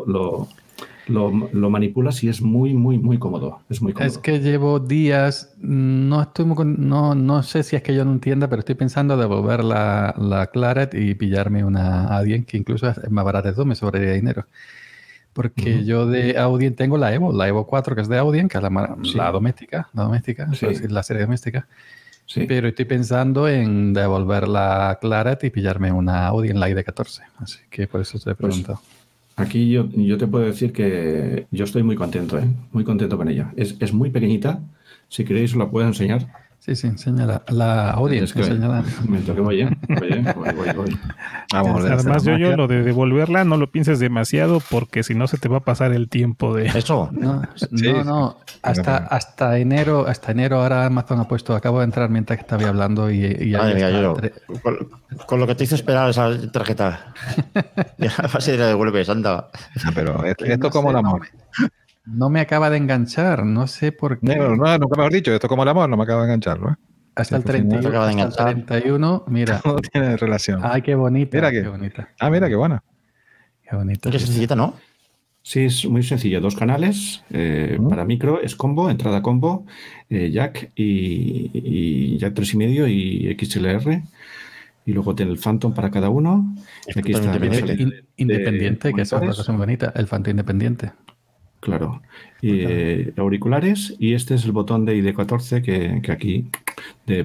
lo manipulas y es muy cómodo. Es muy cómodo. Es que llevo días, no sé si es que yo no entienda, pero estoy pensando devolver la Claret y pillarme una Audient, que incluso es más barata de todo, me sobraría dinero. Porque yo de Audient tengo la Evo 4, que es de Audient, que es la doméstica, Sí. la serie doméstica. Sí. Pero estoy pensando en devolver la Claret y pillarme una Audient, la ID14. Así que por eso te he preguntado. Aquí yo te puedo decir que yo estoy muy contento, muy contento con ella. Es muy pequeñita. Si queréis, os la puedo enseñar. Sí, enséñala. La Audient, Es que enséñala. me toque, voy. Vamos, Además, yo lo de devolverla, no lo pienses demasiado porque si no se te va a pasar el tiempo de... Eso. No. Hasta enero ahora Amazon ha puesto, acabo de entrar mientras que estaba hablando y Madre mía, está yo con lo que te hizo esperar esa tarjeta. Ya vas a ir a devuelves, anda. Pero esto no como sé, el amor. No me acaba de enganchar, no sé por qué. No, nunca mejor dicho, esto como el amor, no me acaba de engancharlo. Hasta el Al final 31, te acaba de hasta el enganchar. 31, mira. No tiene relación. Ay, qué bonita. Mira qué que- bonita. Mira qué buena. Qué bonita. Qué sencillita, ¿no? Sí, es muy sencillo. 2 canales para micro, es combo, entrada combo, jack y jack 3,5 y XLR. Y luego tiene el Phantom para cada uno. Y aquí está Independiente. Independiente, que eso es una monitores. cosa muy bonita. El Phantom independiente. Claro. Y auriculares. Y este es el botón de ID14 que aquí, de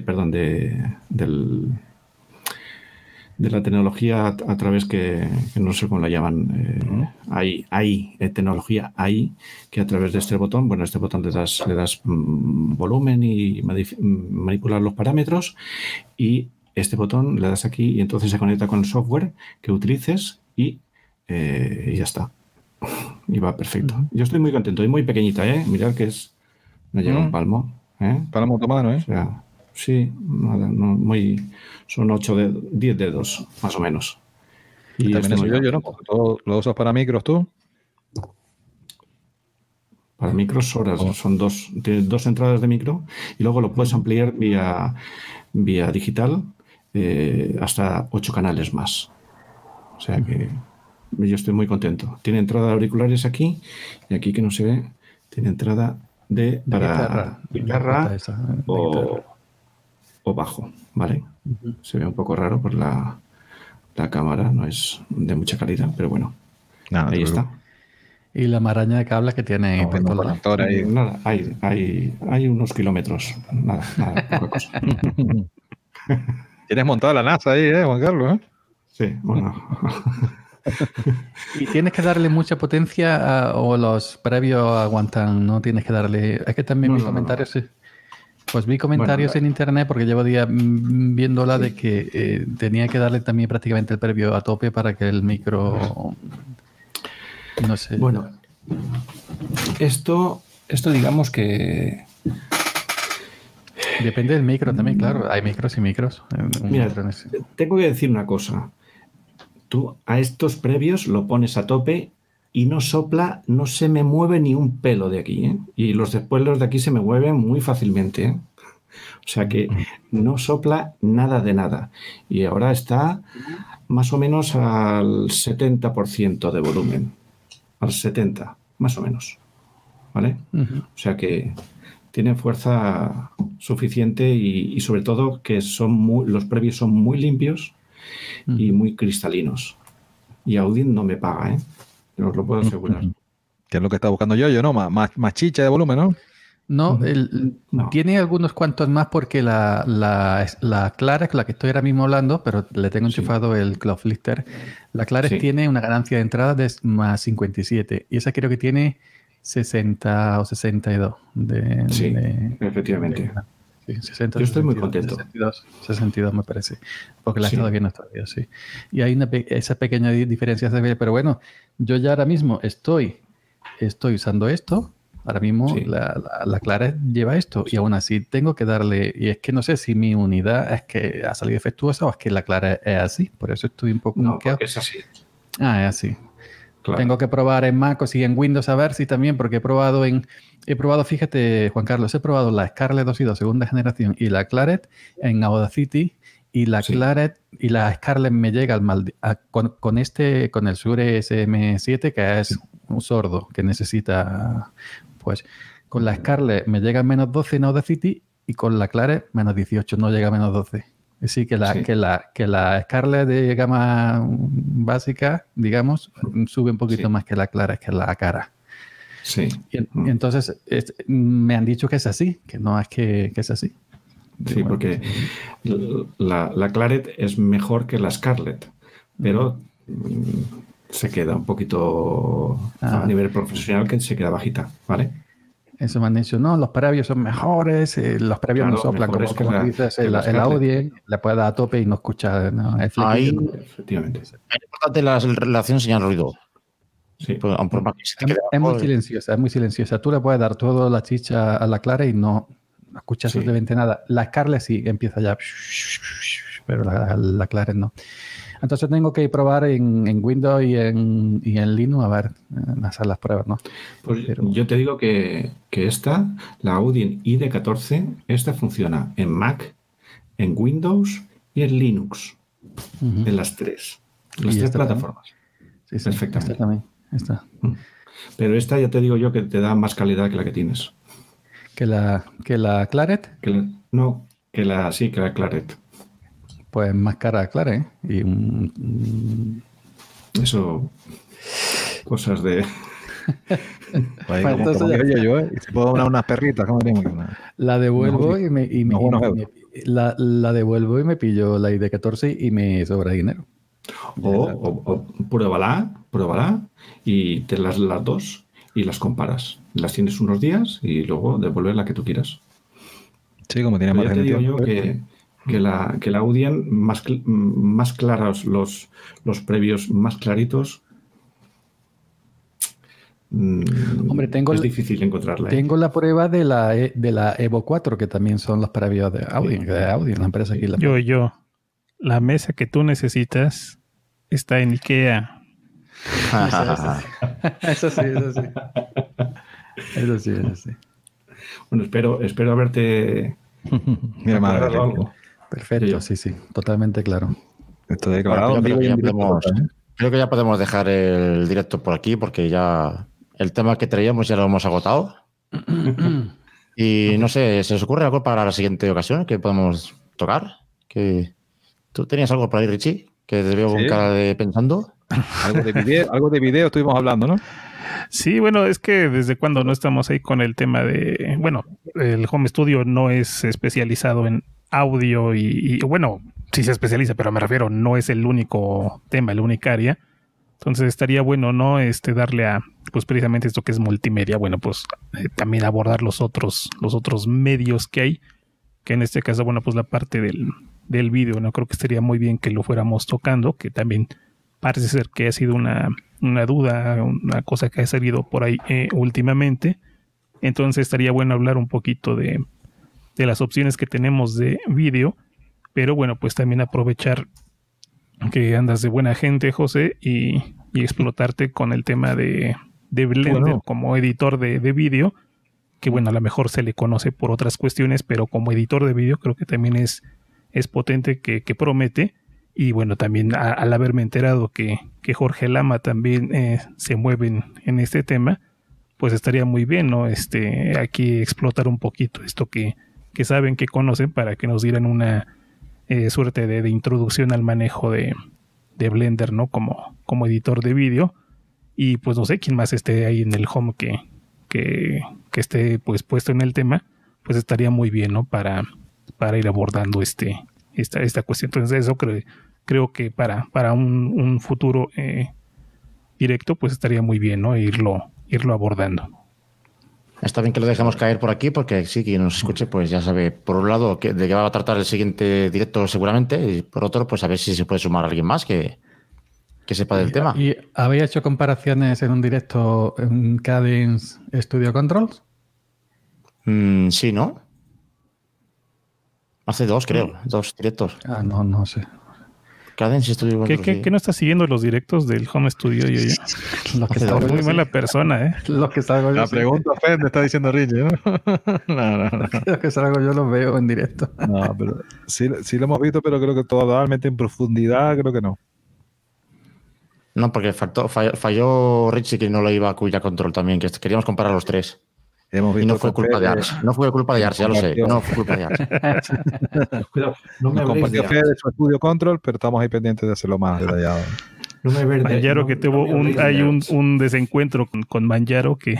la tecnología a través que no sé cómo la llaman, tecnología AI, que a través de este botón, este botón le das volumen y manipular los parámetros, y este botón le das aquí y entonces se conecta con el software que utilices y ya está. Y va perfecto. Yo estoy muy contento y muy pequeñita, mirad que no llega un palmo. Para motomano, O sea, sí, nada, son 10 dedos, más o menos. Y también esto eso yo no. Porque todo lo usas para micros tú. para micros horas, tienes 2 entradas de micro y luego lo puedes ampliar vía digital hasta 8 canales más. O sea que yo estoy muy contento. Tiene entrada de auriculares aquí y aquí que no se ve, tiene entrada para guitarra o bajo, ¿vale? Se ve un poco raro por la cámara, no es de mucha calidad, pero bueno, ahí está. Y la maraña de cables que tiene por todos lados. Nada, hay unos kilómetros, nada, poca cosa. Tienes montada la NASA ahí, Juan Carlos, Sí, bueno. ¿Y tienes que darle mucha potencia o los previos aguantan? No tienes que darle... Es que también vi comentarios... Sí. Pues vi comentarios en internet porque llevo días viéndola de que tenía que darle también prácticamente el previo a tope para que el micro... No sé. Bueno, esto digamos que... Depende del micro también, claro. Hay micros y micros. Mira, tengo que decir una cosa. Tú a estos previos lo pones a tope y no sopla, no se me mueve ni un pelo de aquí, ¿eh? Y después los de aquí se me mueven muy fácilmente, ¿eh? O sea que no sopla nada de nada. Y ahora está más o menos al 70% de volumen. Al 70%, más o menos. ¿Vale? O sea que tiene fuerza suficiente y sobre todo que los previos son muy limpios y muy cristalinos. Y Audient no me paga, ¿eh? Os lo puedo asegurar. Que es lo que está buscando yo, ¿no? Más chicha de volumen, ¿no? No, No. tiene algunos cuantos más porque la Claret, la que estoy ahora mismo hablando, pero le tengo enchufado el Cloudlifter, la Claret tiene una ganancia de entrada de más 57 y esa creo que tiene 60 o 62 efectivamente. Sí, 60, yo estoy 62, muy contento. 62 me parece, porque la he estado viendo estos días, sí. Y hay esa pequeña diferencia, pero bueno, yo ya ahora mismo estoy usando esto. Ahora mismo la Claret lleva esto y aún así tengo que darle... Y es que no sé si mi unidad es que ha salido defectuosa o es que la Claret es así. Por eso estoy un poco... No, porque es así. Ah, es así. Claro. Tengo que probar en MacOS y en Windows a ver si también, porque he probado, fíjate, Juan Carlos, he probado la Scarlett 2.2 segunda generación y la Claret en Audacity y la Claret y la Scarlett me llega con el Shure SM7 que es un sordo que necesita... Pues con la Scarlett me llega a menos 12 en Audacity y con la Claret menos 18, no llega a menos 12. Así que la Scarlett de gama básica, digamos, sube un poquito más que la Claret, que es la cara. Sí. Y entonces me han dicho que es así, que no es que es así. Sí, porque la Claret es mejor que la Scarlett, pero se queda un poquito a nivel profesional, que se queda bajita, ¿vale? Eso me han dicho, no, los previos son mejores, los previos no soplan, como tú dices, el audio le puede dar a tope y no escucha, ¿no? Ahí, efectivamente. Es importante la relación señal-ruido. Sí. Es muy silenciosa, es muy silenciosa. Tú le puedes dar toda la chicha a la Claret y no escuchas absolutamente nada. La Scarlett sí empieza ya, pero la Claret no. Entonces tengo que probar en Windows y en Linux a ver, hacer las pruebas, ¿no? Pues yo te digo que esta, la Audient ID14, esta funciona en Mac, en Windows y en Linux. En las tres. Las tres plataformas. Sí, perfectamente. Esta también. Esta. Pero esta ya te digo yo que te da más calidad que la que tienes. ¿Que la Claret? Que la Claret. Pues más cara, Claret, ¿eh? Eso, cosas de... Y si puedo dar unas perritas, ¿cómo diríamos? La devuelvo la devuelvo y me pillo la ID14 y me sobra dinero. O pruébala y te las dos y las comparas. Las tienes unos días y luego devuelves la que tú quieras. Sí, como tiene más gente. Te digo yo que la Audient más claros los previos, más claritos. Hombre, es difícil encontrarla. Tengo la prueba de la Evo 4, que también son los previos de Audient, la empresa aquí. La mesa que tú necesitas está en IKEA. Eso sí. Eso sí. Bueno, espero haberte aclarado algo. Perfecto, sí, totalmente claro. Esto de declarado. Creo que ya podemos dejar el directo por aquí porque ya el tema que traíamos ya lo hemos agotado. Y no sé, ¿se os ocurre algo para la siguiente ocasión que podemos tocar? ¿Tú tenías algo por ahí, Richie? Que te veo con cara de pensando. Algo de video estuvimos hablando, ¿no? Sí, bueno, es que desde cuando no estamos ahí con el tema de... Bueno, el Home Studio no es especializado en audio y bueno, sí se especializa, pero me refiero, no es el único tema, la única área. Entonces estaría bueno, ¿no? Darle a, pues precisamente esto que es multimedia, bueno, pues también abordar los otros medios que hay, que en este caso, bueno, pues la parte del vídeo, ¿no? Creo que estaría muy bien que lo fuéramos tocando, que también parece ser que ha sido una duda, una cosa que ha salido por ahí últimamente. Entonces estaría bueno hablar un poquito de las opciones que tenemos de vídeo, pero bueno, pues también aprovechar que andas de buena gente, José, y y explotarte con el tema de Blender como editor de vídeo, que bueno, a lo mejor se le conoce por otras cuestiones, pero como editor de vídeo creo que también es potente, que promete. Y bueno, también al haberme enterado que Jorge Lama también se mueve en este tema, pues estaría muy bien, ¿no? Aquí explotar un poquito esto que saben, que conocen, para que nos dieran una suerte de introducción al manejo de Blender, ¿no? Como editor de vídeo. Y pues no sé quién más esté ahí en el home que esté pues puesto en el tema, pues estaría muy bien, ¿no? Para ir abordando esta cuestión. Entonces eso creo que para un futuro directo, pues estaría muy bien, ¿no? Irlo abordando. Está bien que lo dejemos caer por aquí, porque sí, quien nos escuche pues ya sabe, por un lado, de qué va a tratar el siguiente directo seguramente, y por otro, pues a ver si se puede sumar alguien más que sepa del tema. ¿Y habéis hecho comparaciones en un directo en Cadence Studio Controls? Sí, ¿no? Hace 2, creo. 2 directos. No sé. Cadence Studio Controls. ¿Qué no estás siguiendo los directos del Home Studio? Yo? Lo que salgo muy mala persona, ¿eh? Lo que salgo yo. La pregunta ofende, está diciendo Richie, ¿no? No. Lo que salgo yo lo veo en directo. No, pero sí lo hemos visto, pero creo que totalmente en profundidad, creo que no. No, porque falló Richie, que no lo iba a cuya control también, que queríamos comparar los 3. Hemos visto y no fue culpa de Arch. No fue culpa de Arch, ya lo sé. No fue culpa de Arch. Cuidado, no me habléis de Fede de su Studio Control, pero estamos ahí pendientes de hacerlo más detallado. No me habléis de Manjaro, que tuvo un desencuentro con Manjaro que...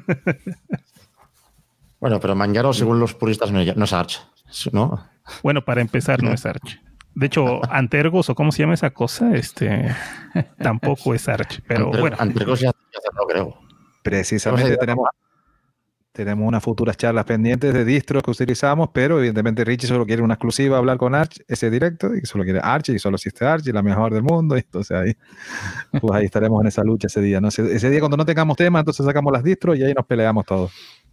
Bueno, pero Manjaro, según los puristas, no es Arch, ¿no? Bueno, para empezar, no es Arch. De hecho, Antergos, o cómo se llama esa cosa, tampoco es Arch. Pero bueno. Antergos ya cerró, creo. Precisamente tenemos unas futuras charlas pendientes de distros que utilizamos, pero evidentemente Richie solo quiere una exclusiva, hablar con Arch, ese directo, y solo quiere Arch, y solo existe Arch, y la mejor del mundo, y entonces ahí estaremos en esa lucha ese día, ¿no? Ese día cuando no tengamos tema, entonces sacamos las distros y ahí nos peleamos todos.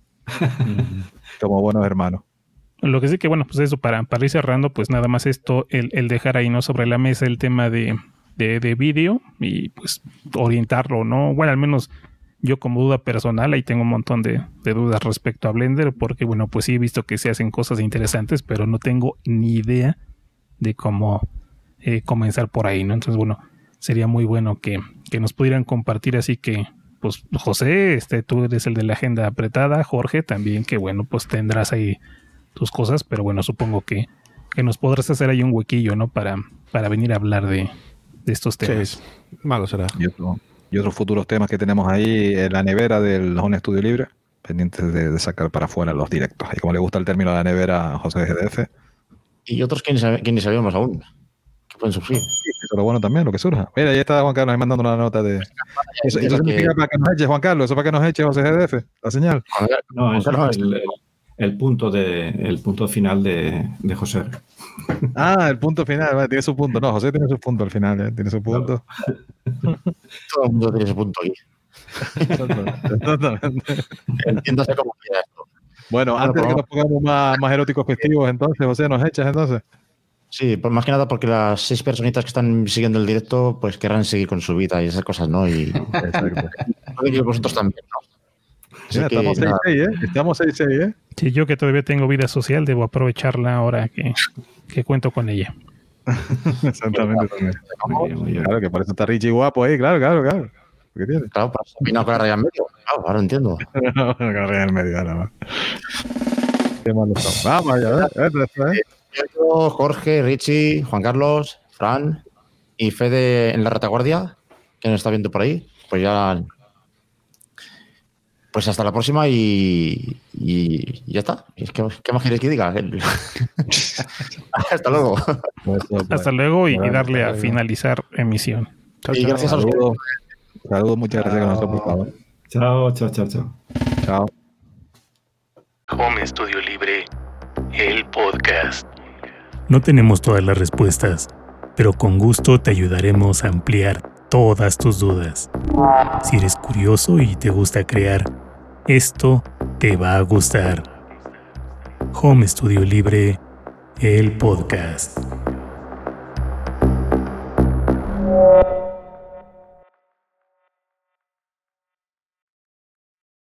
Como buenos hermanos. Lo que sí que, bueno, pues eso, para ir cerrando, pues nada más esto, el dejar ahí, ¿no? Sobre la mesa el tema de vídeo y pues orientarlo, ¿no? Bueno, al menos yo como duda personal, ahí tengo un montón de dudas respecto a Blender, porque bueno, pues sí he visto que se hacen cosas interesantes, pero no tengo ni idea de cómo comenzar por ahí, ¿no? Entonces, bueno, sería muy bueno que nos pudieran compartir, así que, pues, José, tú eres el de la agenda apretada, Jorge también, que bueno, pues tendrás ahí tus cosas, pero bueno, supongo que nos podrás hacer ahí un huequillo, ¿no? Para venir a hablar de estos temas. Sí, malo será. Y otros futuros temas que tenemos ahí en la nevera del Home Studio Libre, pendientes de sacar para afuera los directos. Y como le gusta el término de la nevera a José de GDF. Y otros que ni sabíamos aún, que pueden surgir. Sí, eso es lo bueno también, lo que surja. Mira, ahí está Juan Carlos ahí mandando una nota de... Eso significa para que nos eche, Juan Carlos, eso para que nos eche José GDF, la señal. No, es el punto final de José. El punto final, vale, tiene su punto. No, José tiene su punto al final, tiene su punto. Todo el mundo tiene su punto aquí. Totalmente. Entiéndase como quiera esto. Bueno, antes de que nos pongamos más eróticos festivos, entonces, José, ¿nos echas entonces? Sí, pues más que nada porque las 6 personitas que están siguiendo el directo pues querrán seguir con su vida y esas cosas, ¿no? Y vosotros también, ¿no? Mira, estamos 6-6, ¿eh? Estamos 6-6, ¿eh? Sí, yo que todavía tengo vida social, debo aprovecharla ahora que cuento con ella. Exactamente. También. Claro, que por eso está Richie guapo ahí, claro. ¿Qué tiene? Claro, para vino con la raya en medio. Claro, ahora entiendo. No, con la raya en medio, nada más. Qué malos son. Vamos allá, Yo, Jorge, Richie, Juan Carlos, Fran y Fede en la retaguardia, que nos está viendo por ahí, pues ya... Pues hasta la próxima y ya está. ¿Qué más quieres que diga? Hasta luego. Hasta luego y darle a finalizar emisión. Y gracias a los Saludos, muchas gracias que nos han portado. Chao. Home Studio Libre, el podcast. No tenemos todas las respuestas, pero con gusto te ayudaremos a ampliar todas tus dudas. Si eres curioso y te gusta crear, esto te va a gustar. Home Studio Libre, el podcast.